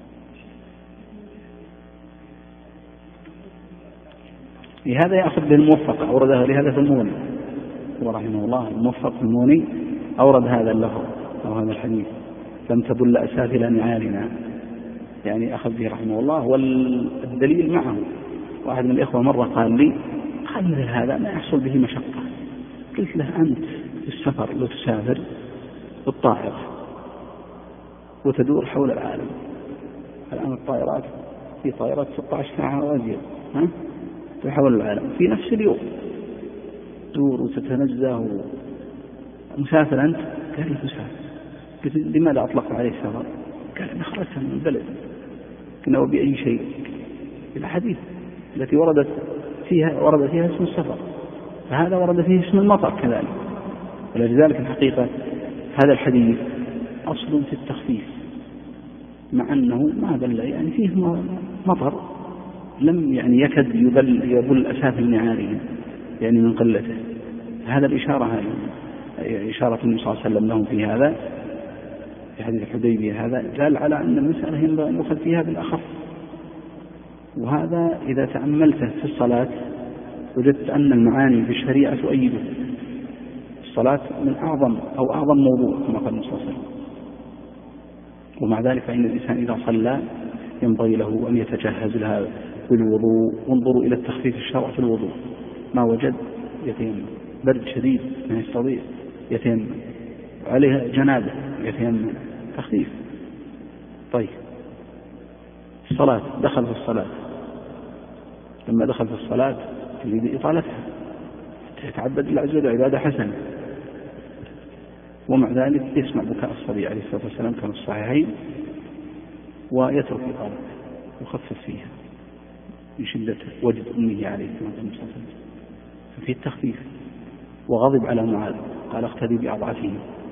لهذا يأخذ بالموفق، أوردها لهذا في المغني ورحمه الله. الموفق في المغني أورد هذا اللفظ أو هذا الحديث لم تدل أسافل نعالنا، يعني أخذ به رحمه الله. والدليل معه. واحد من الإخوة مرة قال مثل هذا ما يحصل به مشقة. قلت له أنت في السفر لو تسافر بالطائرة وتدور حول العالم، الآن الطائرات في طائرات 16 ساعة وأزيد حول العالم في نفس اليوم، تدور وتتنزه مسافر أنت. قال لي مسافر. قلت لماذا أطلق عليه السفر؟ قال أنا خرجت من البلد. كنا بأي شيء؟ الحديث التي ورد فيها اسم السفر، فهذا ورد فيه اسم المطر كذلك. ولذلك الحقيقة هذا الحديث أصل في التخفيف، مع أنه ما دل يعني فيه مطر لم يعني يكد يبل أسافل نعالهم يعني من قلته. هذا الإشارة إشارة النبي صلى الله عليه وسلم لهم في هذا في حديث الحديبية، هذا دل على أن المسألة ينبغي أن يؤخذ فيها بالأخف. وهذا إذا تأملته في الصلاة وجدت أن المعاني في الشريعة تؤيده. الصلاة من أعظم موضوع كما قال النبي صلى الله عليه وسلم. ومع ذلك فإن الإنسان إذا صلى ينبغي له أن يتجهز لها بالوضوء. وانظروا إلى التخفيف الشرع في الوضوء، ما وجد يتيمم، برد شديد ما يستطيع يتيمم، عليها جنابة يتيمم، تخفيف. طيب الصلاة، دخل في الصلاة، لما دخل في الصلاة يريد إطالتها، يتعبد الله عز وجل عبادة حسنة، ومع ذلك يسمع بكاء الصبي عليه الصلاة والسلام كما في الصحيحين ويترك إطالته يخفف فيها من شدة وجد أمه عليه الصلاة والسلام، ففي التخفيف. وغضب على معاذ قال اقتدي بأضعفهم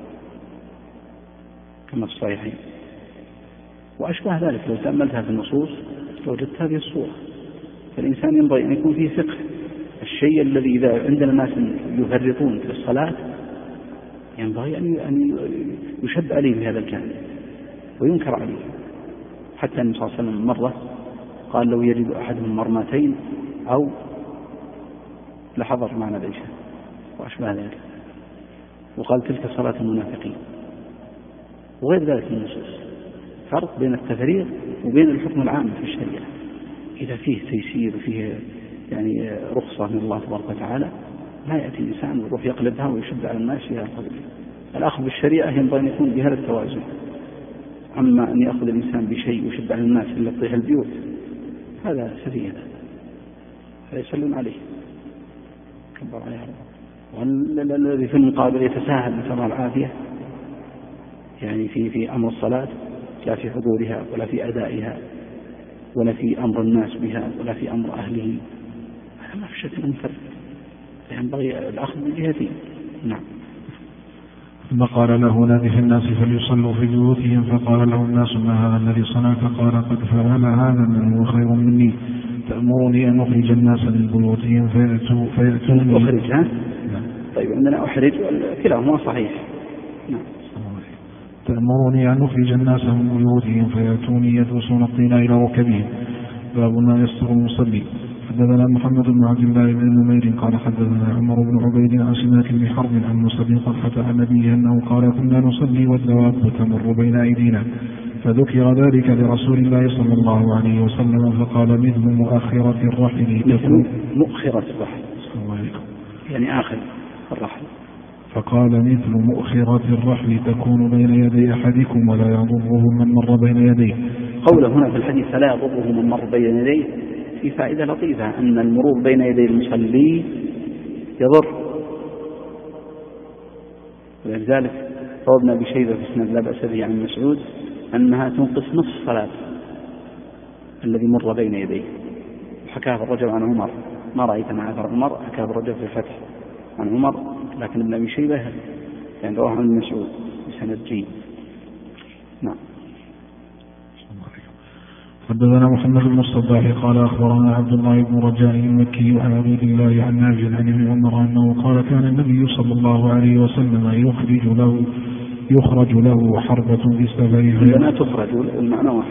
كما في الصحيحين. وأشبه ذلك لو تأملتها في النصوص لوجدت هذه الصورة. فالإنسان ينبغي أن يكون فيه فقه. الشيء الذي إذا عندنا ناس يفرطون في الصلاة ينبغي أن يشد عليه بهذا الجانب وينكر عليه. حتى النبي صلى الله عليه وسلم مرة قال لو يجد أحدهم مرمتين أو لحضر معنا العشاء وأشبه ذلك، وقال تلك صلاة المنافقين وغير ذلك من النصوص. فرق بين التفريط وبين الحكم العام في الشريعة. إذا فيه تيسير وفيه يعني رخصة من الله تبارك وتعالى لا يأتي الإنسان ويروح يقلبها ويشد على الناس فيها القدر. الأخذ بالشريعة ينبغي أن يكون بهذا التوازن. أما أن يأخذ الإنسان بشيء ويشد على الناس إلا تطيح البيوت هذا سفيه، هذا يسلم عليه كبر عليه. والذي في المقابل يتساهل نسأل الله العافية يعني في أمر الصلاة لا في حضورها ولا في أدائها، ولا في أمر الناس بها ولا في أمر أهله، هذا ما في شيء منفرد، ينبغي الأخذ بجهتين. نعم.
ثم قال له نادي في الناس فليصلوا في بيوتهم، فقال له الناس ما هذا الذي صنعت؟ قال قد فعل هذا من هو خير مني، تأمرني أن أخرج الناس من بيوتهم فيأتوني.
أخرج ها؟ طيب عندنا أحرج كلاهما صحيح. نعم.
تأمرني أن أخرج الناس من بيوتهم فيأتوني يدوسون الطين إلى ركبهم. باب ما يستر المصلي. حدثنا محمد بن عبد الله بن نمير قال حدثنا عمر بن عبيد عن سماك بن حرب عن موسى بن طلحة عن نبيه أنه قال كنا نصلي والدواب تمر بين أيدينا، فذكر ذلك لرسول الله صلى الله عليه وسلم فقال مثل مؤخرة الرحل
تكون مؤخرة الرحل يعني آخر الرحل،
فقال مثل مؤخرة الرحل تكون بين يدي أحدكم ولا يضره من مر بين يديه.
قوله هنا في الحديث فلا يضره من مر بين يديه في فائدة لطيفة، أن المرور بين يدي المصلي يضر، ولذلك روى ابن أبي شيبة في اسناد لا بأس به عن مسعود أنها تنقص نصف الصلاة الذي مر بين يديه. حكاه الرجل عن عمر، ما رأيت مع أثر عمر، حكاه الرجل في الفتح عن عمر، لكن ابن أبي شيبة يعني رواه عن مسعود بسند جيد. نعم.
حدثنا محمد بن الصباح قال أخبرنا عبد الله بن رجاء المكي عن عبيد الله عن نافع عن ابن عمر أنه قال كان النبي صلى الله عليه وسلم يخرج له حربة في سفره،
لا تخرج المعنى واحد.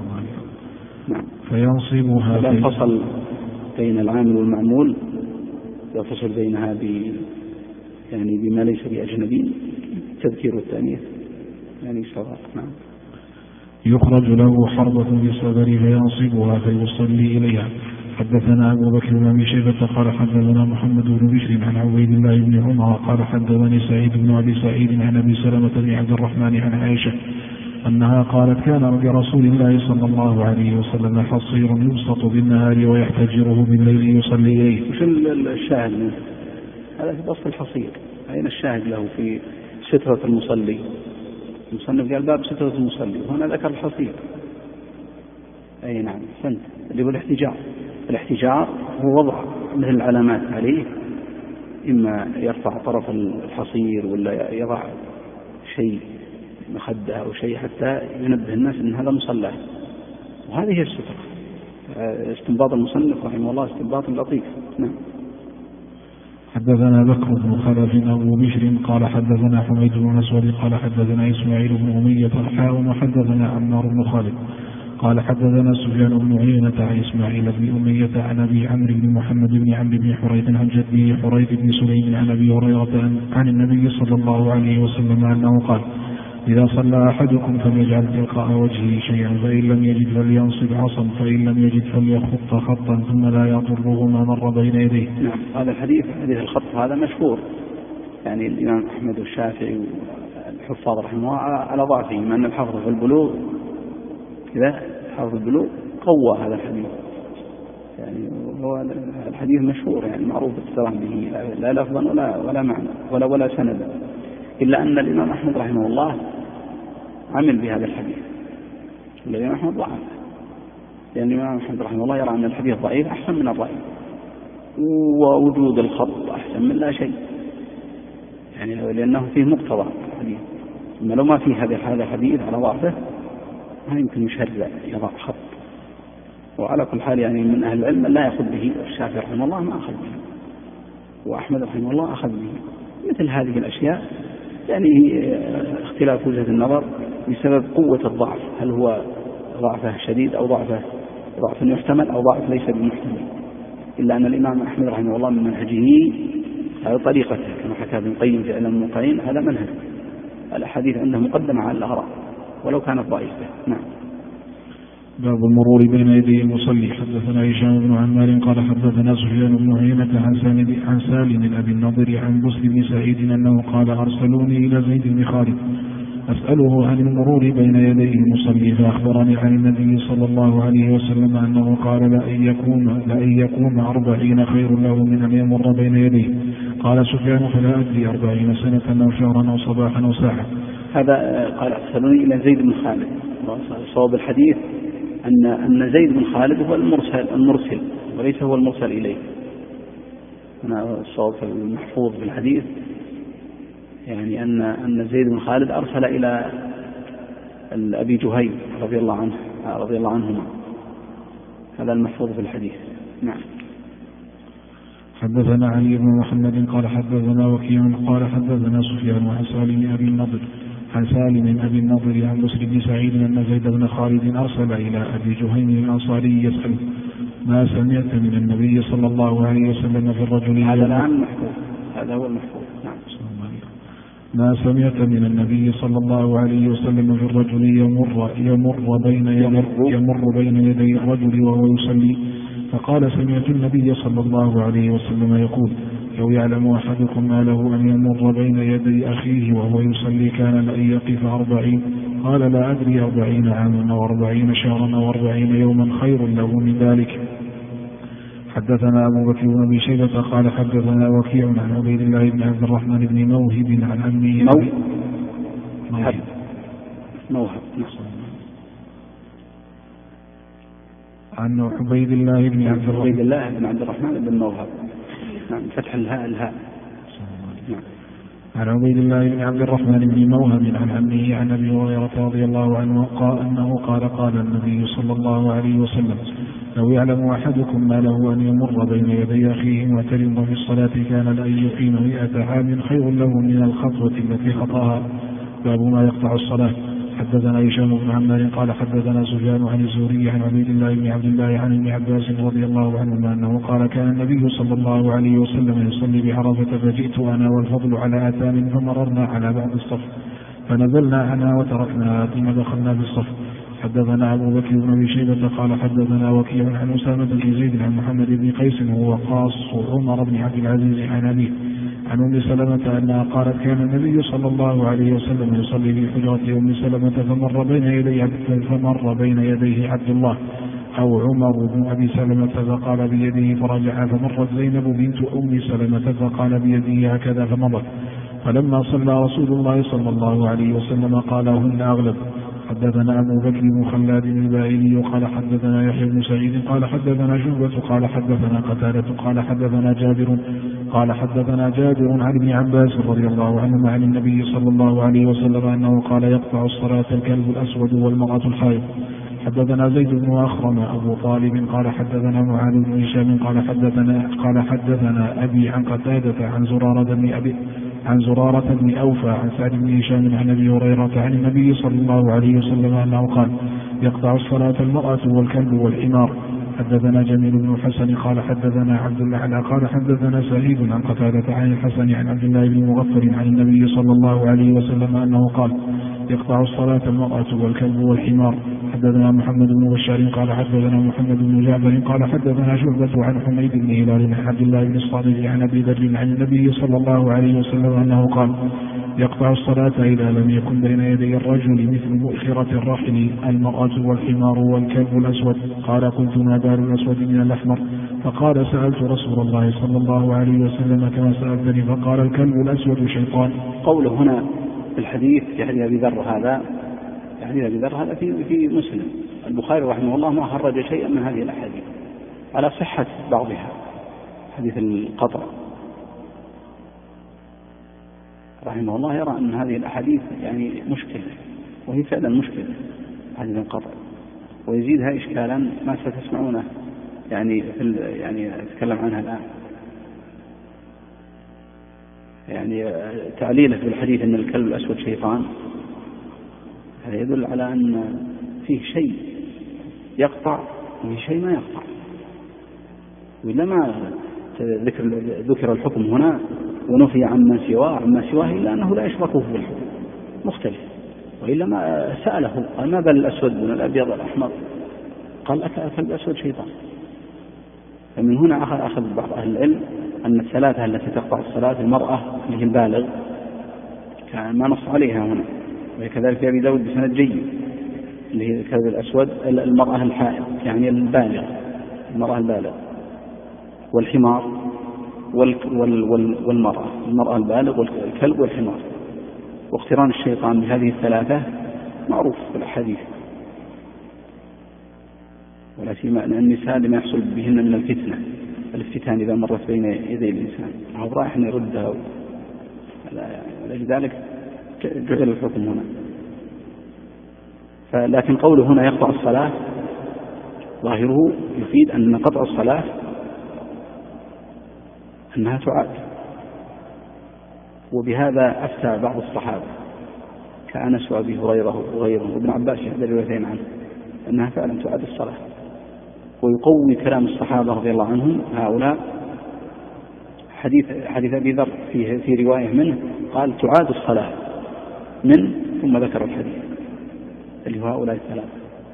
نعم.
فينصبها
لا فصل بين العامل والمعمول، يفصل بينها يعني بما ليس بأجنبي، تذكير التانيث يعني سواء. نعم.
يخرج له حربة في السفر فينصبها فيصلي إليها. حدثنا أبو بكر بن أبي شيبة قال حدثنا محمد بن بشر عن عبيد الله بن عمر قال حدثني سعيد بن أبي سعيد عن أبي سلمة بن عبد الرحمن عن عائشة أنها قالت كان لرسول الله صلى الله عليه وسلم حصير يبسط بالنهار ويحتجره بالليل يصلي إليه.
وش الشاهد منه؟ هذا في بسط الحصير، أين الشاهد له في سترة المصلي؟ المصنف قال باب سترة المصلي، وهنا ذكر الحصير. أي نعم فهمت، اللي هو الاحتجار هو وضع مثل العلامات عليه، إما يرفع طرف الحصير ولا يضع شيء مخدة أو شيء حتى ينبه الناس أن هذا مصلى، وهذه هي السترة. استنباط المصنف رحمه الله استنباط لطيف. نعم.
حدثنا بكر بن خلف أبو بشر قال حدثنا حميد بن أسود قال حدثنا إسماعيل بن أمية وحدثنا عمار بن خالد قال حدثنا سفيان بن عيينة عن إسماعيل بن أمية عن أبي عمرو بن محمد بن عمرو بن حريث عن جده حريث بن سليم عن أبي هريرة عن النبي صلى الله عليه وسلم أنه قال إذا صلى أحدكم فليجعل تلقاء وجهه شيئا، فإن لم يجد فلينصب عصا، فإن لم يجد فليخط خطا ثم لا يضره ما مر بين يديه.
نعم. هذا حديث الخط هذا مشهور، يعني الإمام أحمد والشافعي والحفاظ رحمه الله على ضعفه، مع أن الحافظ في البلوغ كذا، حافظ البلوغ قوى هذا الحديث، يعني هو الحديث مشهور يعني معروف الصراحة به، لا لفظا ولا معنى ولا سند، إلا أن الإمام أحمد رحمه الله عمل بهذا الحديث، الإمام أحمد ضعف، لأن الإمام أحمد رحمه الله يرى أن الحديث ضعيف أحسن من الضعيف، ووجود الخط أحسن من لا شيء، يعني لأنه فيه مقتضى الحديث. أما لو ما فيه هذا الحديث على ضعفه ما يمكن يشرع يضع خط. وعلى كل حال يعني من أهل العلم لا يأخذ به، الشافعي رحمه الله ما أخذ به، وأحمد رحمه الله أخذ به. مثل هذه الأشياء يعني اختلاف وجهة النظر بسبب قوة الضعف، هل هو ضعفه شديد أو ضعف يحتمل أو ضعف ليس بمحتمل، إلا أن الإمام أحمد رحمه الله من منهجه هذا طريقته، كما حكى ابن القيم في علم الموقعين، هذا منهج الأحاديث عنده مقدمة على الآراء ولو كانت ضعيفة. نعم.
باب المرور بين يدي المصلي. حدثنا هشام بن عمار قال حدثنا سفيان بن عيينة عن سالم أبي النضر عن بسر بن سعيد أنه قال أرسلوني إلى زيد بن خالد أسأله عن المرور بين يدي المصلي، فأخبرني عن النبي صلى الله عليه وسلم أنه قال لأن يكون 40 خير له من أن يمر بين يديه. قال سفيان فلا أدري 40 سنة أو شهرا أو صباحا أو ساعة.
هذا قال أرسلوني إلى زيد بن خالد، صواب الحديث أن زيد بن خالد هو المرسل وليس هو المرسل إليه. أنا الصواب المحفوظ في الحديث يعني أن زيد بن خالد أرسل إلى أبي جهيم رضي الله عنهما. هذا المحفوظ في الحديث. نعم.
حدثنا علي بن محمد قال حدثنا وكيع قال حدثنا سفيان عن سالم أبي النضر عن بسر بن سعيد أن زيد بن خالد أرسل إلى أبي جهيم الأنصاري يسأل ما سمعت من النبي صلى الله عليه وسلم في الرجل
هذا هو المحفوظ. نعم.
ما سمعت من النبي صلى الله عليه وسلم في الرجل يمر بين يدي الرجل وهو يصلي. فقال سمعت النبي صلى الله عليه وسلم يقول لو يعلم أحدكم ما له أن يمر بين يدي أخيه وهو يصلي كان لأن يقف 40. قال لا أدري 40 عاما أو 40 شهرا أو 40 يوما خير له من ذلك. حدثنا أبو بكر بن أبي شيبة قال حدثنا وكيع عن عبيد الله بن عبد الرحمن بن موهب عن عمه
موهب
عن عبيد الله بن
عبد الرحمن بن موهب. نعم. فتح الهاء. نعم.
عن عبيد الله بن عبد الرحمن بن موهب عن عمه عن أبي هريرة رضي الله عنه أنه قال النبي صلى الله عليه وسلم لو يعلم أحدكم ما له أن يمر بين يدي أخيه معترضا في الصلاة كان لأن يقيم 100 عام خير له من الخطوة التي خطاها. باب ما يقطع الصلاة. حدثنا هشام بن عمار قال حدثنا سفيان عن الزهري عن عبيد الله بن عبد الله عن ابن عباس رضي الله عنهما أنه قال كان النبي صلى الله عليه وسلم يصلي بعرفة فجئت أنا والفضل على آتان فمررنا على بعض الصف فنزلنا عنها وتركناها ثم دخلنا في الصف. حدثنا أبو بكر بن أبي شيبة قال حدثنا وكيع عن أسامة بن زيد عن محمد بن قيس وهو قاص عمر بن عبد العزيز عن أبيه عن أم سلمة أنها قالت كان النبي صلى الله عليه وسلم يصلي في حجرة أم سلمة فمر بين يديه عبد الله أو عمر بن أبي سلمة فقال بيده فرجع فمرت زينب بنت أم سلمة فقال بيده هكذا فمضت. فلما صلى رسول الله صلى الله عليه وسلم قال هن أغلب. حدثنا أبو بكر بن خلاد الباهلي قال حدثنا يحيى بن سعيد قال حدثنا شعبة قال حدثنا قتادة قال حدثنا جابر عن ابن عباس رضي الله عنهما عن النبي صلى الله عليه وسلم أنه قال يقطع الصلاة الكلب الأسود والمرأة الحائض. حدثنا زيد بن أخرم أبو طالب قال حدثنا معاذ بن هشام قال حدثنا أبي عن قتادة عن زرارة بن أوفى عن سعد بن هشام عن أبي هريرة عن النبي صلى الله عليه وسلم أنه قال يقطع الصلاة المرأة والكلب والحمار. حدثنا جميل بن الحسن قال حدثنا عبد الأعلى قال حدثنا سعيد عن قتادة عن الحسن عن عبد الله بن مغفر عن النبي صلى الله عليه وسلم أنه قال يقطع الصلاة المرأة والكلب والحمار. حدثنا محمد بن بشار قال حدثنا محمد بن جعفر قال حدثنا شعبة عن حميد بن هلال عن عبد الله بن الصادق عن أبي ذر عن النبي صلى الله عليه وسلم أنه قال يقطع الصلاة إذا لم يكن بين يدي الرجل مثل مؤخرة الرحل المرأة والحمار والكلب الأسود. قال قلت ما بال الأسود من الأحمر؟ فقال سألت رسول الله صلى الله عليه وسلم كما سألتني فقال الكلب الأسود شيطان.
قوله هنا في الحديث يعني أبي ذر هذا في مسلم. البخاري رحمه الله ما خرج شيئا من هذه الأحاديث على صحة بعضها. حديث القطع رحمه الله يرى أن هذه الأحاديث يعني مشكلة، وهي فعلا مشكلة حديث القطع، ويزيدها إشكالا ما ستسمعونه يعني أتكلم عنها الآن. يعني تعليله بالحديث أن الكلب الأسود شيطان هذا يدل على أن فيه شيء يقطع وفيه شيء ما يقطع، وإلا ما ذكر الحكم هنا ونفي عما سواه إلا أنه لا يشركه في الحكم مختلف، وإلا ما سأله قال ما بل الأسود من الأبيض والأحمر؟ قال الكلب الأسود شيطان. فمن هنا أخذ بعض أهل العلم أن الثلاثة التي تقطع الصلاة المرأة اللي هي البالغ كان ما نص عليها هنا، وكذلك في أبي داود بسند جيد اللي هي الكلب الأسود، المرأة الحائض يعني المرأة البالغ، والحمار المرأة البالغ والكلب والحمار. واقتران الشيطان بهذه الثلاثة معروف في الحديث. ولا سيما أن النساء لما يحصل بهن من الفتنة، الافتتان إذا مرت بين يدي الإنسان هو رايح يردها، لذلك جعل الحكم هنا. لكن قوله هنا يقطع الصلاة ظاهره يفيد أن قطع الصلاة أنها تعاد، وبهذا أفتى بعض الصحابة كأنس وأبي هريرة وغيرهم وابن عباس في الروايتين عنه أنها فعلا تعاد الصلاة، ويقوي كلام الصحابة رضي الله عنهم هؤلاء حديث أبي ذر في رواية منه قال تعاد الصلاة من ثم ذكر الحديث اللي هو هؤلاء الثلاثة.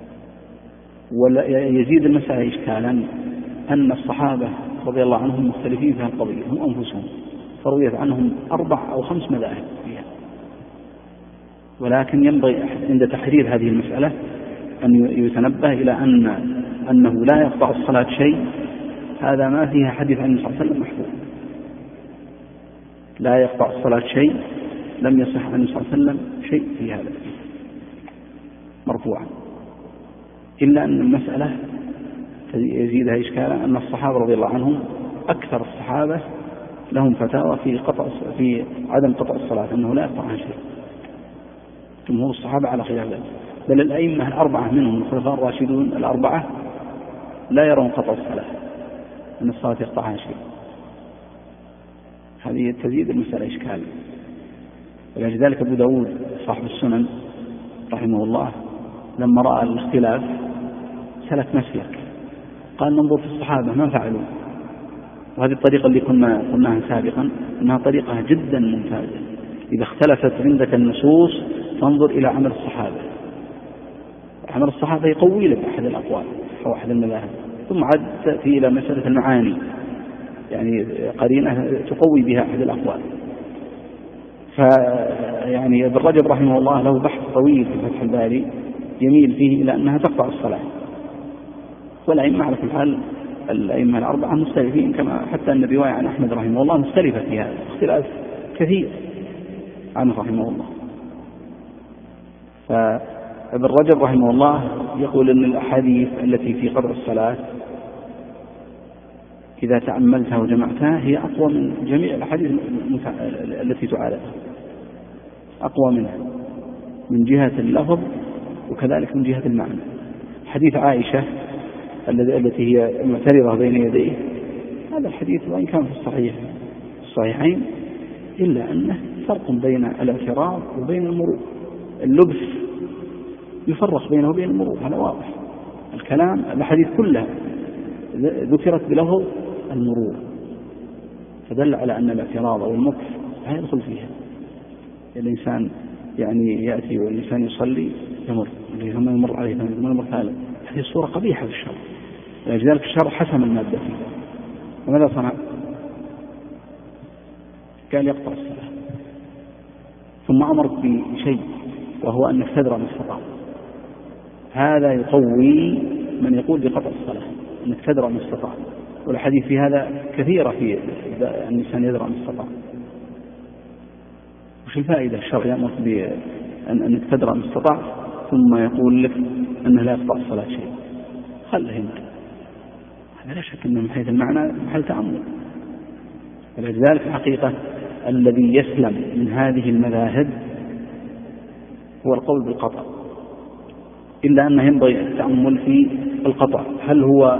ويزيد المسألة إشكالا أن الصحابة رضي الله عنهم مختلفين في القضية هم أنفسهم، فرويت عنهم 4 أو 5 مذاهب فيها. ولكن ينبغي عند تحرير هذه المسألة أن يتنبه إلى أنه لا يقطع الصلاة شيء، هذا ما فيها حديث عن النبي صلى الله عليه وسلم محفوظ. لا يقطع الصلاة شيء، لم يصح عن النبي صلى الله عليه وسلم شيء في هذا مرفوعا، إلا أن المسألة يزيدها إشكالا أن الصحابة رضي الله عنهم أكثر الصحابة لهم فتاوى في عدم قطع الصلاة، أنه لا يقطعها شيء. جمهور الصحابة على خلاف ذلك، بل الأئمة 4 منهم الخلفاء الراشدون 4 لا يرون قطع الصلاة، أن الصلاة يقطعها شيء. هذه تزيد المسألة إشكال. ولذلك أبو داود صاحب السنن رحمه الله لما رأى الاختلاف سلك مسلك، قال ننظر في الصحابة ما فعلوا. وهذه الطريقة اللي قلناها سابقا أنها طريقة جدا ممتازة. إذا اختلفت عندك النصوص فانظر إلى عمل الصحابة، عمل الصحابة يقوي لك أحد الأقوال أو أحد المذاهب، ثم عاد تأتي إلى مسألة المعاني، يعني قرينة تقوي بها أحد الأقوال. فيعني ابن رجب رحمه الله له بحث طويل في فتح الباري يميل فيه إلى أنها تقطع الصلاة. والأئمة على كل حال الأئمة 4 مختلفين، كما حتى أن الرواية عن أحمد رحمه الله مختلفة في هذا اختلاف كثير عنه رحمه الله. فابن رجب رحمه الله يقول أن الأحاديث التي في قطع الصلاة إذا تأملتها وجمعتها هي أقوى من جميع الأحاديث التي تعالجها، أقوى منها من جهة اللفظ وكذلك من جهة المعنى. حديث عائشة التي هي معترضة بين يديه، هذا الحديث وإن كان في الصحيحين إلا أنه فرق بين الاعتراض وبين المرور. اللبس يفرق بينه وبين المرور، هذا واضح. الكلام الحديث كلها ذكرت بلفظ المرور، فدل على أن الاعتراض أو المكث لا يدخل فيها. الإنسان يعني يأتي والإنسان يصلي يمر ثم يمر عليه ثم يمر ثالث، هذه صورة قبيحة في الشرع. لذلك الشرع حسم المادة فيه. وماذا صنع؟ قال يقطع الصلاة، ثم أمرك بشيء وهو أنك تدرى ما استطاع. هذا يقوي من يقول بقطع الصلاة، أنك تدرى ما استطاع. والحديث في هذا كثيرة، في أن الإنسان يدرى ما استطاع. وش الفائدة؟ الشرع يأمرك بأنك تدرى ما استطاع ثم يقول لك أنه لا يقطع الصلاة شيء. خله هنا، هذا لا شك أنه من حيث المعنى محل تأمل. ولذلك الحقيقة الذي يسلم من هذه المذاهب هو القول بالقطع، إلا أنه ينبغي التأمل في القطع، هل هو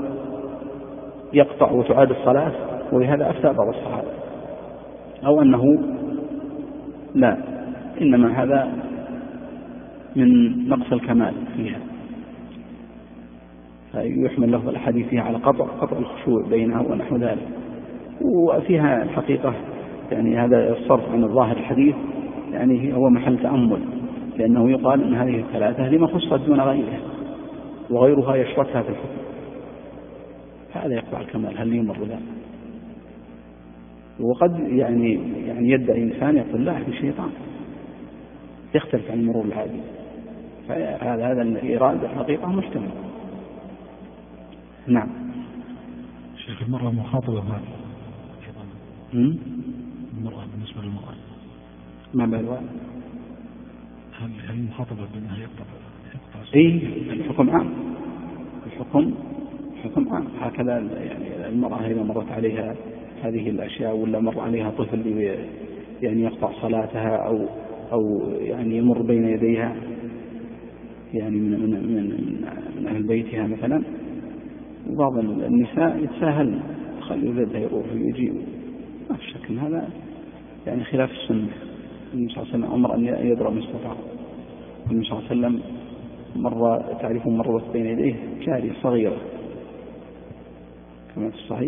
يقطع وتعاد الصلاة ولهذا أفتى بعض الصحابة، أو أنه لا، إنما هذا من نقص الكمال فيها، فيحمل له الحديث فيها على قطع الخشوع بينها ونحو ذلك. وفيها الحقيقة يعني هذا الصرف عن الظاهر الحديث يعني هو محل تأمل، لأنه يقال أن هذه الثلاثة لما خصت دون غيرها وغيرها يشركها في الحكم، هذا يقطع الكمال، هل يمر ذلك؟ وقد يعني يدعي إنسان يقول لا في شيطان يختلف عن المرور العادي، فهذا الإرادة الحقيقة محتمل. نعم.
شيخ المرأة مخاطبة مع المرأة بالنسبة للمرأة
ما بالها،
هل مخاطبة بأنها يقطع؟
إيه، الحكم عام، حكم عام. هكذا يعني المرأة إذا مرت عليها هذه الأشياء ولا مر عليها طفل يعني يقطع صلاتها أو يعني يمر بين يديها يعني من أهل بيتها مثلا، وبعض النساء يتساهل خلي ولدها يروح ويجي، ما في شك هذا يعني خلاف السنة. النبي صلى الله عليه وسلم أمر أن يضرب ما استطاع. النبي صلى الله عليه وسلم تعرفون مرت بين يديه جارية صغيرة كما في الصحيح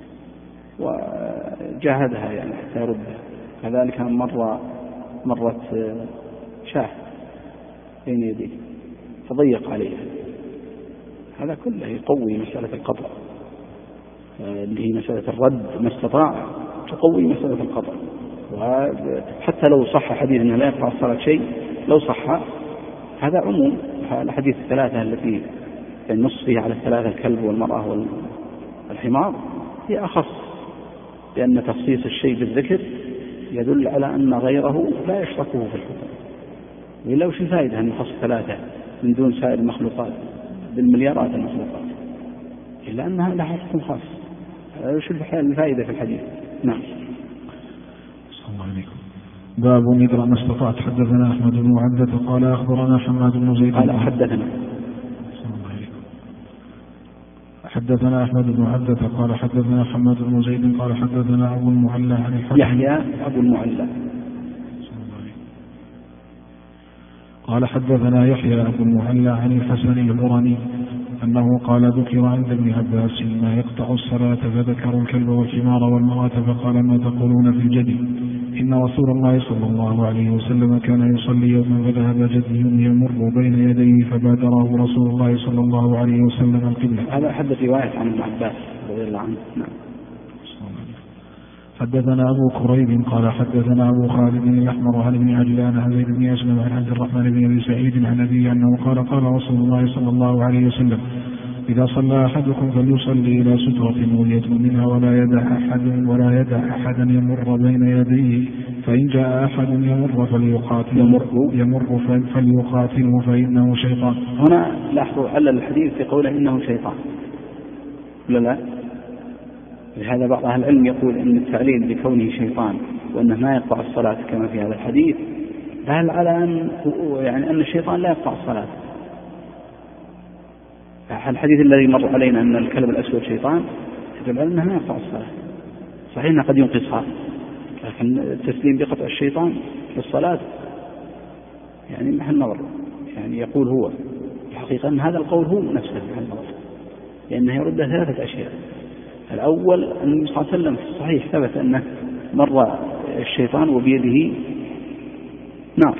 وجاهدها يعني حتى يردها. كذلك مرت شاه بين يديه فضيق عليها. هذا كله يقوي مسألة القطع اللي هي مسألة الرد ما استطاع، تقوي مسألة القطع. وحتى لو صح حديث أنه لا يقطع الصلاة شيء، لو صح هذا عموم. الحديث الثلاثة التي النص فيها على الثلاثة الكلب والمرأة والحمار هي أخص، لأن تخصيص الشيء بالذكر يدل على أن غيره لا يشركه في الحكم. وإلا وش الفائدة أن يخص ثلاثة من دون سائر المخلوقات بالمليارات المخلوقات، إلا أنها لها حكم خاص. وش الفائدة في الحديث؟ نعم.
صلى الله عليكم. باب اقرأ ما استطعت. حدثنا أحمد بن عبدة قال أخبرنا حماد بن زيد
قال حدثنا
أحمد بن عبدة قال حدثنا حماد بن زيد قال حدثنا أبو المعلى عن الحسن
يحيى أبو المعلى
قال حدثنا يحيى أبو المعلى عن الحسن العرني أنه قال ذكر عند ابن عباس ما يقطع الصلاة فذكروا الكلب والحمار والمرأة فقال ما تقولون في الجدي؟ إن رسول الله صلى الله عليه وسلم كان يصلي يوما فذهب جدي يمر بين يديه فبادره رسول الله صلى الله عليه وسلم القبلة.
هذا حدث رواية عن ابن عباس رضي الله عنه. نعم.
حدثنا أبو كريب قال حدثنا أبو خالد الأحمر عن ابن عجلان عن زيد بن أسلم عن عبد الرحمن بن أبي سعيد عن أبيه أنه قال قال رسول الله صلى الله عليه وسلم إذا صلى أحدكم فليصلي إلى سترة وليتم منها ولا يدع أحدا يمر بين يديه، فإن جاء أحد يمر فليقاتله فإنه شيطان.
هنا لاحظوا على الحديث في قوله إنه شيطان لا. لهذا بعض أهل العلم يقول أن التعليل بكونه شيطان وأنه ما يقطع الصلاة كما في هذا الحديث دل على أن الشيطان لا يقطع الصلاة. الحديث الذي مر علينا أن الكلب الأسود شيطان يدل على أنه ما يقطع الصلاة. صحيح أنه قد ينقصها، لكن التسليم بقطع الشيطان في الصلاة يعني محل نظر. يعني يقول هو الحقيقة أن هذا القول هو نفسه محل نظر، لأنه يرد ثلاثة أشياء. الأول أن النبي صلى الله عليه وسلم في الصحيح ثبت أنه مر الشيطان وبيده نار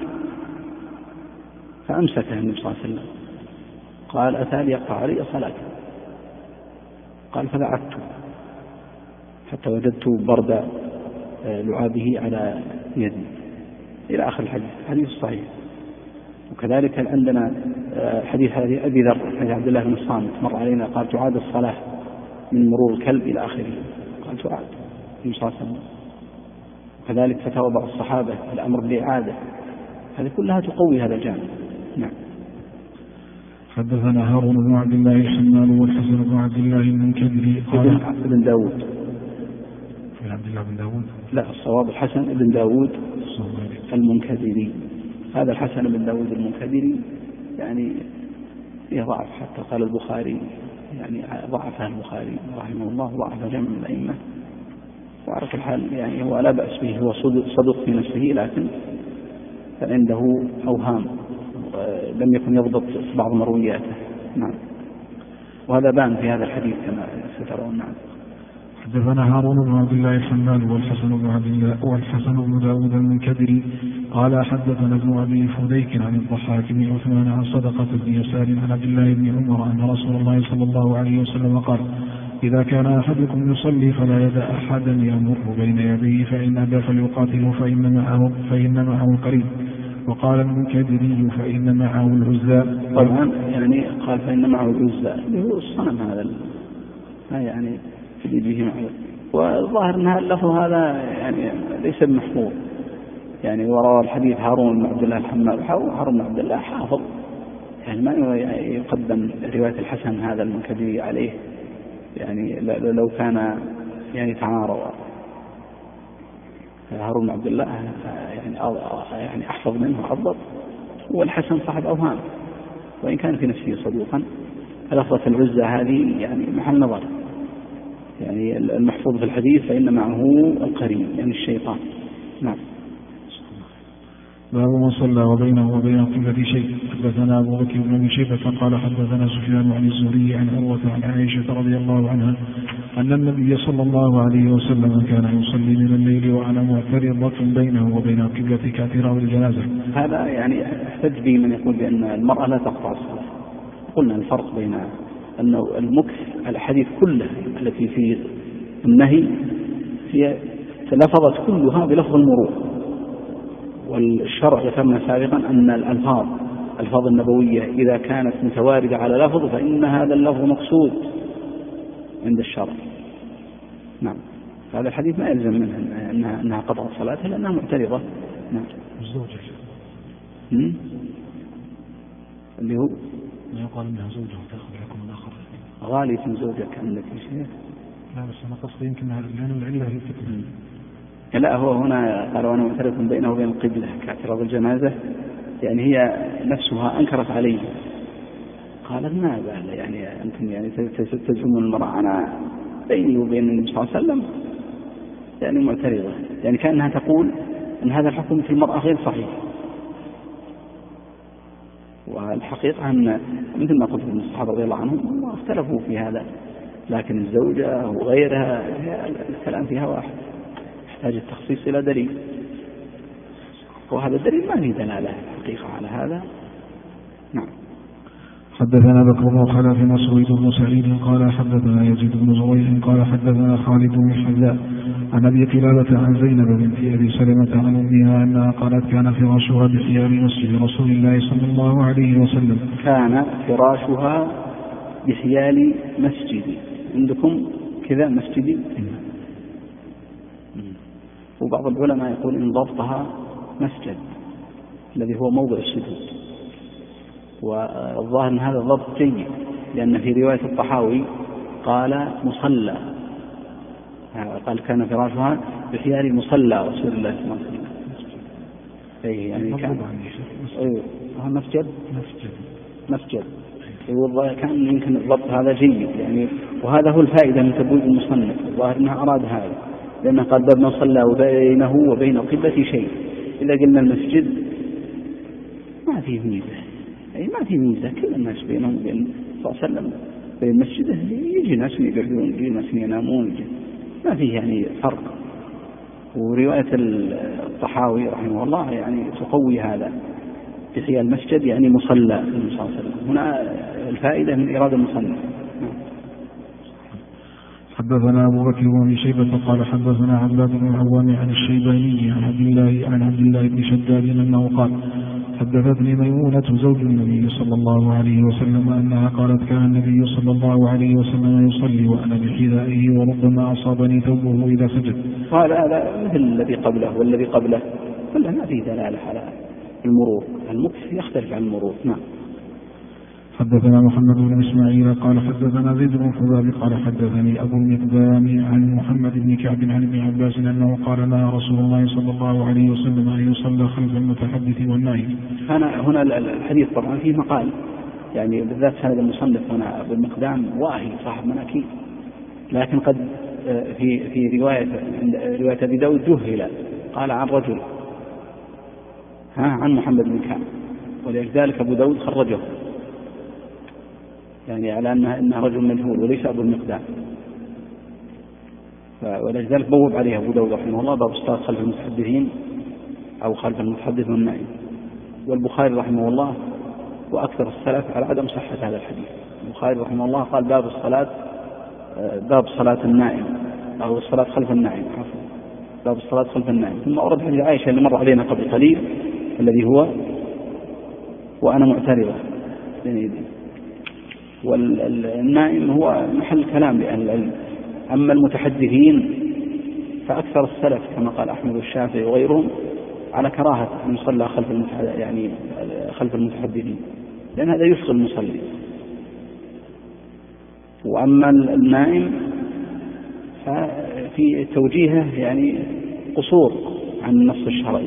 فأمسكه النبي صلى الله عليه وسلم، قال أتى ليقطع علي صلاة، قال فبعثت حتى وجدت برد لعابه على يدي إلى آخر الحديث. حديث صحيح. وكذلك عندنا حديث أبي ذر حديث عبد الله بن الصامت مر علينا قال تعاد الصلاة من مرور الكلب إلى آخره، قال تعاد النبي صلى الله عليه وسلم. وكذلك فتاوى بعض الصحابة الأمر بالإعادة. هذه كلها تقوي هذا الجانب. نعم.
حدثنا هارون بن عبد الله الحمال والحسن بن عبد الله المنكدري قال
ابن داود.
في عبد الله بن داود؟
لا، الصواب الحسن بن داود المنكدري. هذا الحسن بن داود المنكدري يعني يضعف، حتى قال البخاري يعني ضعفه البخاري رحمه الله، ضعف جمع من الأئمة. وعلى كل حال يعني هو لا بأس به، هو صدق في نفسه، لكن عنده أوهام لم يكن يضبط بعض مروياته. نعم. وهذا بان في هذا الحديث كما سترون. نعم.
حدثنا هارون بن عبد الله الحمال والحسن بن داود المنكدري قال حدثنا ابن أبي فديك عن الضحاك بن عثمان عن صدقة بن يسار عن عبد الله بن عمر أن رسول الله صلى الله عليه وسلم قال إذا كان أحدكم يصلي فلا يدع أحدا يمر بين يديه، فإن أبى فليقاتله فإن معه القريب. وقال المنكدري فإن معه العزى.
طبعا يعني قال فإن معه العزى اللي هو الصنم هذا يعني في به معه. والظاهر أن اللفظ هذا يعني ليس بمحفوظ. يعني وروى الحديث هارون بن عبد الله الحمال. هارون بن عبد الله حافظ يعني ما يقدم رواية الحسن هذا المنكدي عليه، يعني لو كان يعني تعارض هارون بن عبد الله يعني أحفظ منه وأضبط، والحسن صاحب أوهام وإن كان في نفسه صدوقا. لفظة العزة هذه يعني محل نظر، يعني المحفوظ في الحديث فإن معه القرين يعني الشيطان. نعم.
باب من صلى وبينه وبين القبلة شيء. حدثنا أبو بكر بن أبي شيبة قال حدثنا سفيان عن الزهري عن عروة عن عائشة رضي الله عنها أن النبي صلى الله عليه وسلم كان يصلي من الليل وأنا معترضة بينه وبين القبلة كاعتراض الجنازة.
هذا يعني احتج به من يقول بأن المرأة لا تقطع الصلاة. قلنا الفرق بين أنه المكث الحديث كله التي في النهي هي تلفظت كلها بلفظ المرور، والشرع ذكرنا سابقا أن الألفاظ النبوية إذا كانت متواردة على لفظ فإن هذا اللفظ مقصود عند الشرع. نعم. هذا الحديث ما يلزم منها أنها قطع صلاتها لأنها معترضة. نعم.
الزوجة
اللي هو
ما يقال أنها زوجة تأخذ حكم الآخر.
غالية زوجك عندك يا شيخ.
لا بس أنا قصدي يمكن لأن العلة هي الفتنة.
لا، هو هنا قال وأنا معترف بينه وبين القبلة كاعتراض الجنازة، يعني هي نفسها أنكرت عليه. قالت ما بال يعني أنتم يعني تزعمون المرأة أنا بيني وبين النبي صلى الله عليه وسلم يعني معترضة، يعني كأنها تقول أن هذا الحكم في المرأة غير صحيح. والحقيقة أن مثل ما قلت من الصحابة رضي الله عنهم اختلفوا في هذا، لكن الزوجة وغيرها الكلام فيها واحد، يحتاج التخصيص إلى دليل، وهذا الدليل ما فيه دلالة حقيقة على هذا. نعم.
حدثنا بكر بن خلف مسعود بن سعيد قال حدثنا يزيد بن زريع قال حدثنا خالد بن حذاء عن أبي قلابة عن زينب بنت أبي سلمة عن أمها أنها قالت كان فراشها بحيار مسجد رسول الله صلى الله عليه وسلم.
كان فراشها بحيال مسجدي، عندكم كذا مسجدي؟ وبعض العلماء يقول إن ضبطها مسجد الذي هو موضع السجود، والظاهر أن هذا الضبط جيد، لأن في رواية الطحاوي قال مصلى، قال كان فراشها بحيار مصلى رسول الله صلى الله عليه وسلم. أي يعني كان مسجد. والله كان يمكن الضبط هذا جيد يعني، وهذا هو الفائدة من تبويب المصنف، الظاهر أنها أراد هذا، لأنه قال باب من صلى وبينه وبين القبلة شيء. إذا قلنا المسجد ما فيه ميزة، أي ما في ميزة، كل الناس بينهم وبين صلى الله عليه وسلم بين مسجده يجي ناس يقعدون يجي ناس ينامون ما فيه يعني فرق. ورواية الطحاوي رحمه الله يعني تقوي هذا بحيال المسجد يعني مصلى النبي صلى الله عليه وسلم. هنا الفائدة من إرادة المصنف.
حدثنا أبو بكر بن أبي شيبة قال حدثنا عباد بن العوام عن الشيباني عن عبد الله بن شداد أنه قال حدثتني ميمونة زوج النبي صلى الله عليه وسلم أنها قالت كان النبي صلى الله عليه وسلم يصلي وأنا بحذائه وربما أصابني ثوبه إذا سجد.
قال هذا مثل الذي قبله والذي قبله كلها ما فيه دلالة على المرور، المكث يختلف عن المرور. نعم.
حدثنا محمد بن إسماعيل قال حدثنا زيد بن خباب قال حدثني أبو المقدام عن محمد بن كعب عن ابن عباس أنه قال نهى رسول الله صلى الله عليه وسلم أن يصلى خلف المتحدث والنائم.
هنا الحديث طبعا فيه مقال، يعني بالذات هذا المصنف هنا أبو المقدام واهي صاحب مناكير، لكن قد في رواية أبي داود جهل، قال عن رجل عن محمد بن كعب، ولذلك أبو داود خرجه يعني على أنه رجل مجهول وليس أبو المقدام، ولذلك بوب عليه أبو داود رحمه الله باب الصلاة خلف المتحدثين أو خلف المتحدث والنائم. والبخاري رحمه الله وأكثر السلف على عدم صحة هذا الحديث. البخاري رحمه الله قال باب صلاة النائم أو الصلاة خلف النائم، باب الصلاة خلف النائم. ثم أورد حديث عائشة اللي مر علينا قبل قليل الذي هو وأنا معترضة بين يدي. والنائم هو محل كلام لأهل العلم. أما المتحدثين فأكثر السلف كما قال أحمد والشافعي وغيرهم على كراهة أن يصلى خلف المتحدثين. لأن هذا يشغل المصلي. وأما النائم ففي توجيهه يعني قصور عن النص الشرعي،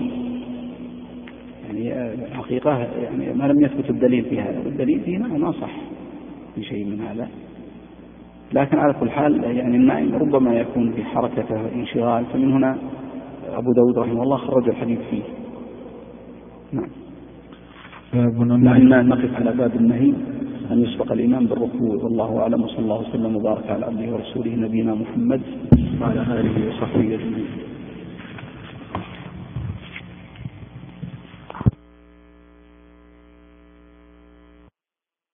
يعني حقيقة يعني ما لم يثبت الدليل في هذا، والدليل فيه ما صح في شيء من هذا. لكن على كل حال يعني النائم ربما يكون في حركته انشغال، فمن هنا أبو داود رحمه الله خرج الحديث فيه. نعم. لأن نقف على باب النهي أن يسبق الإمام بالركوع، والله أعلم، وصلى الله وسلم وبارك على عبده ورسوله نبينا محمد وعلى آله وصحبه أجمعين.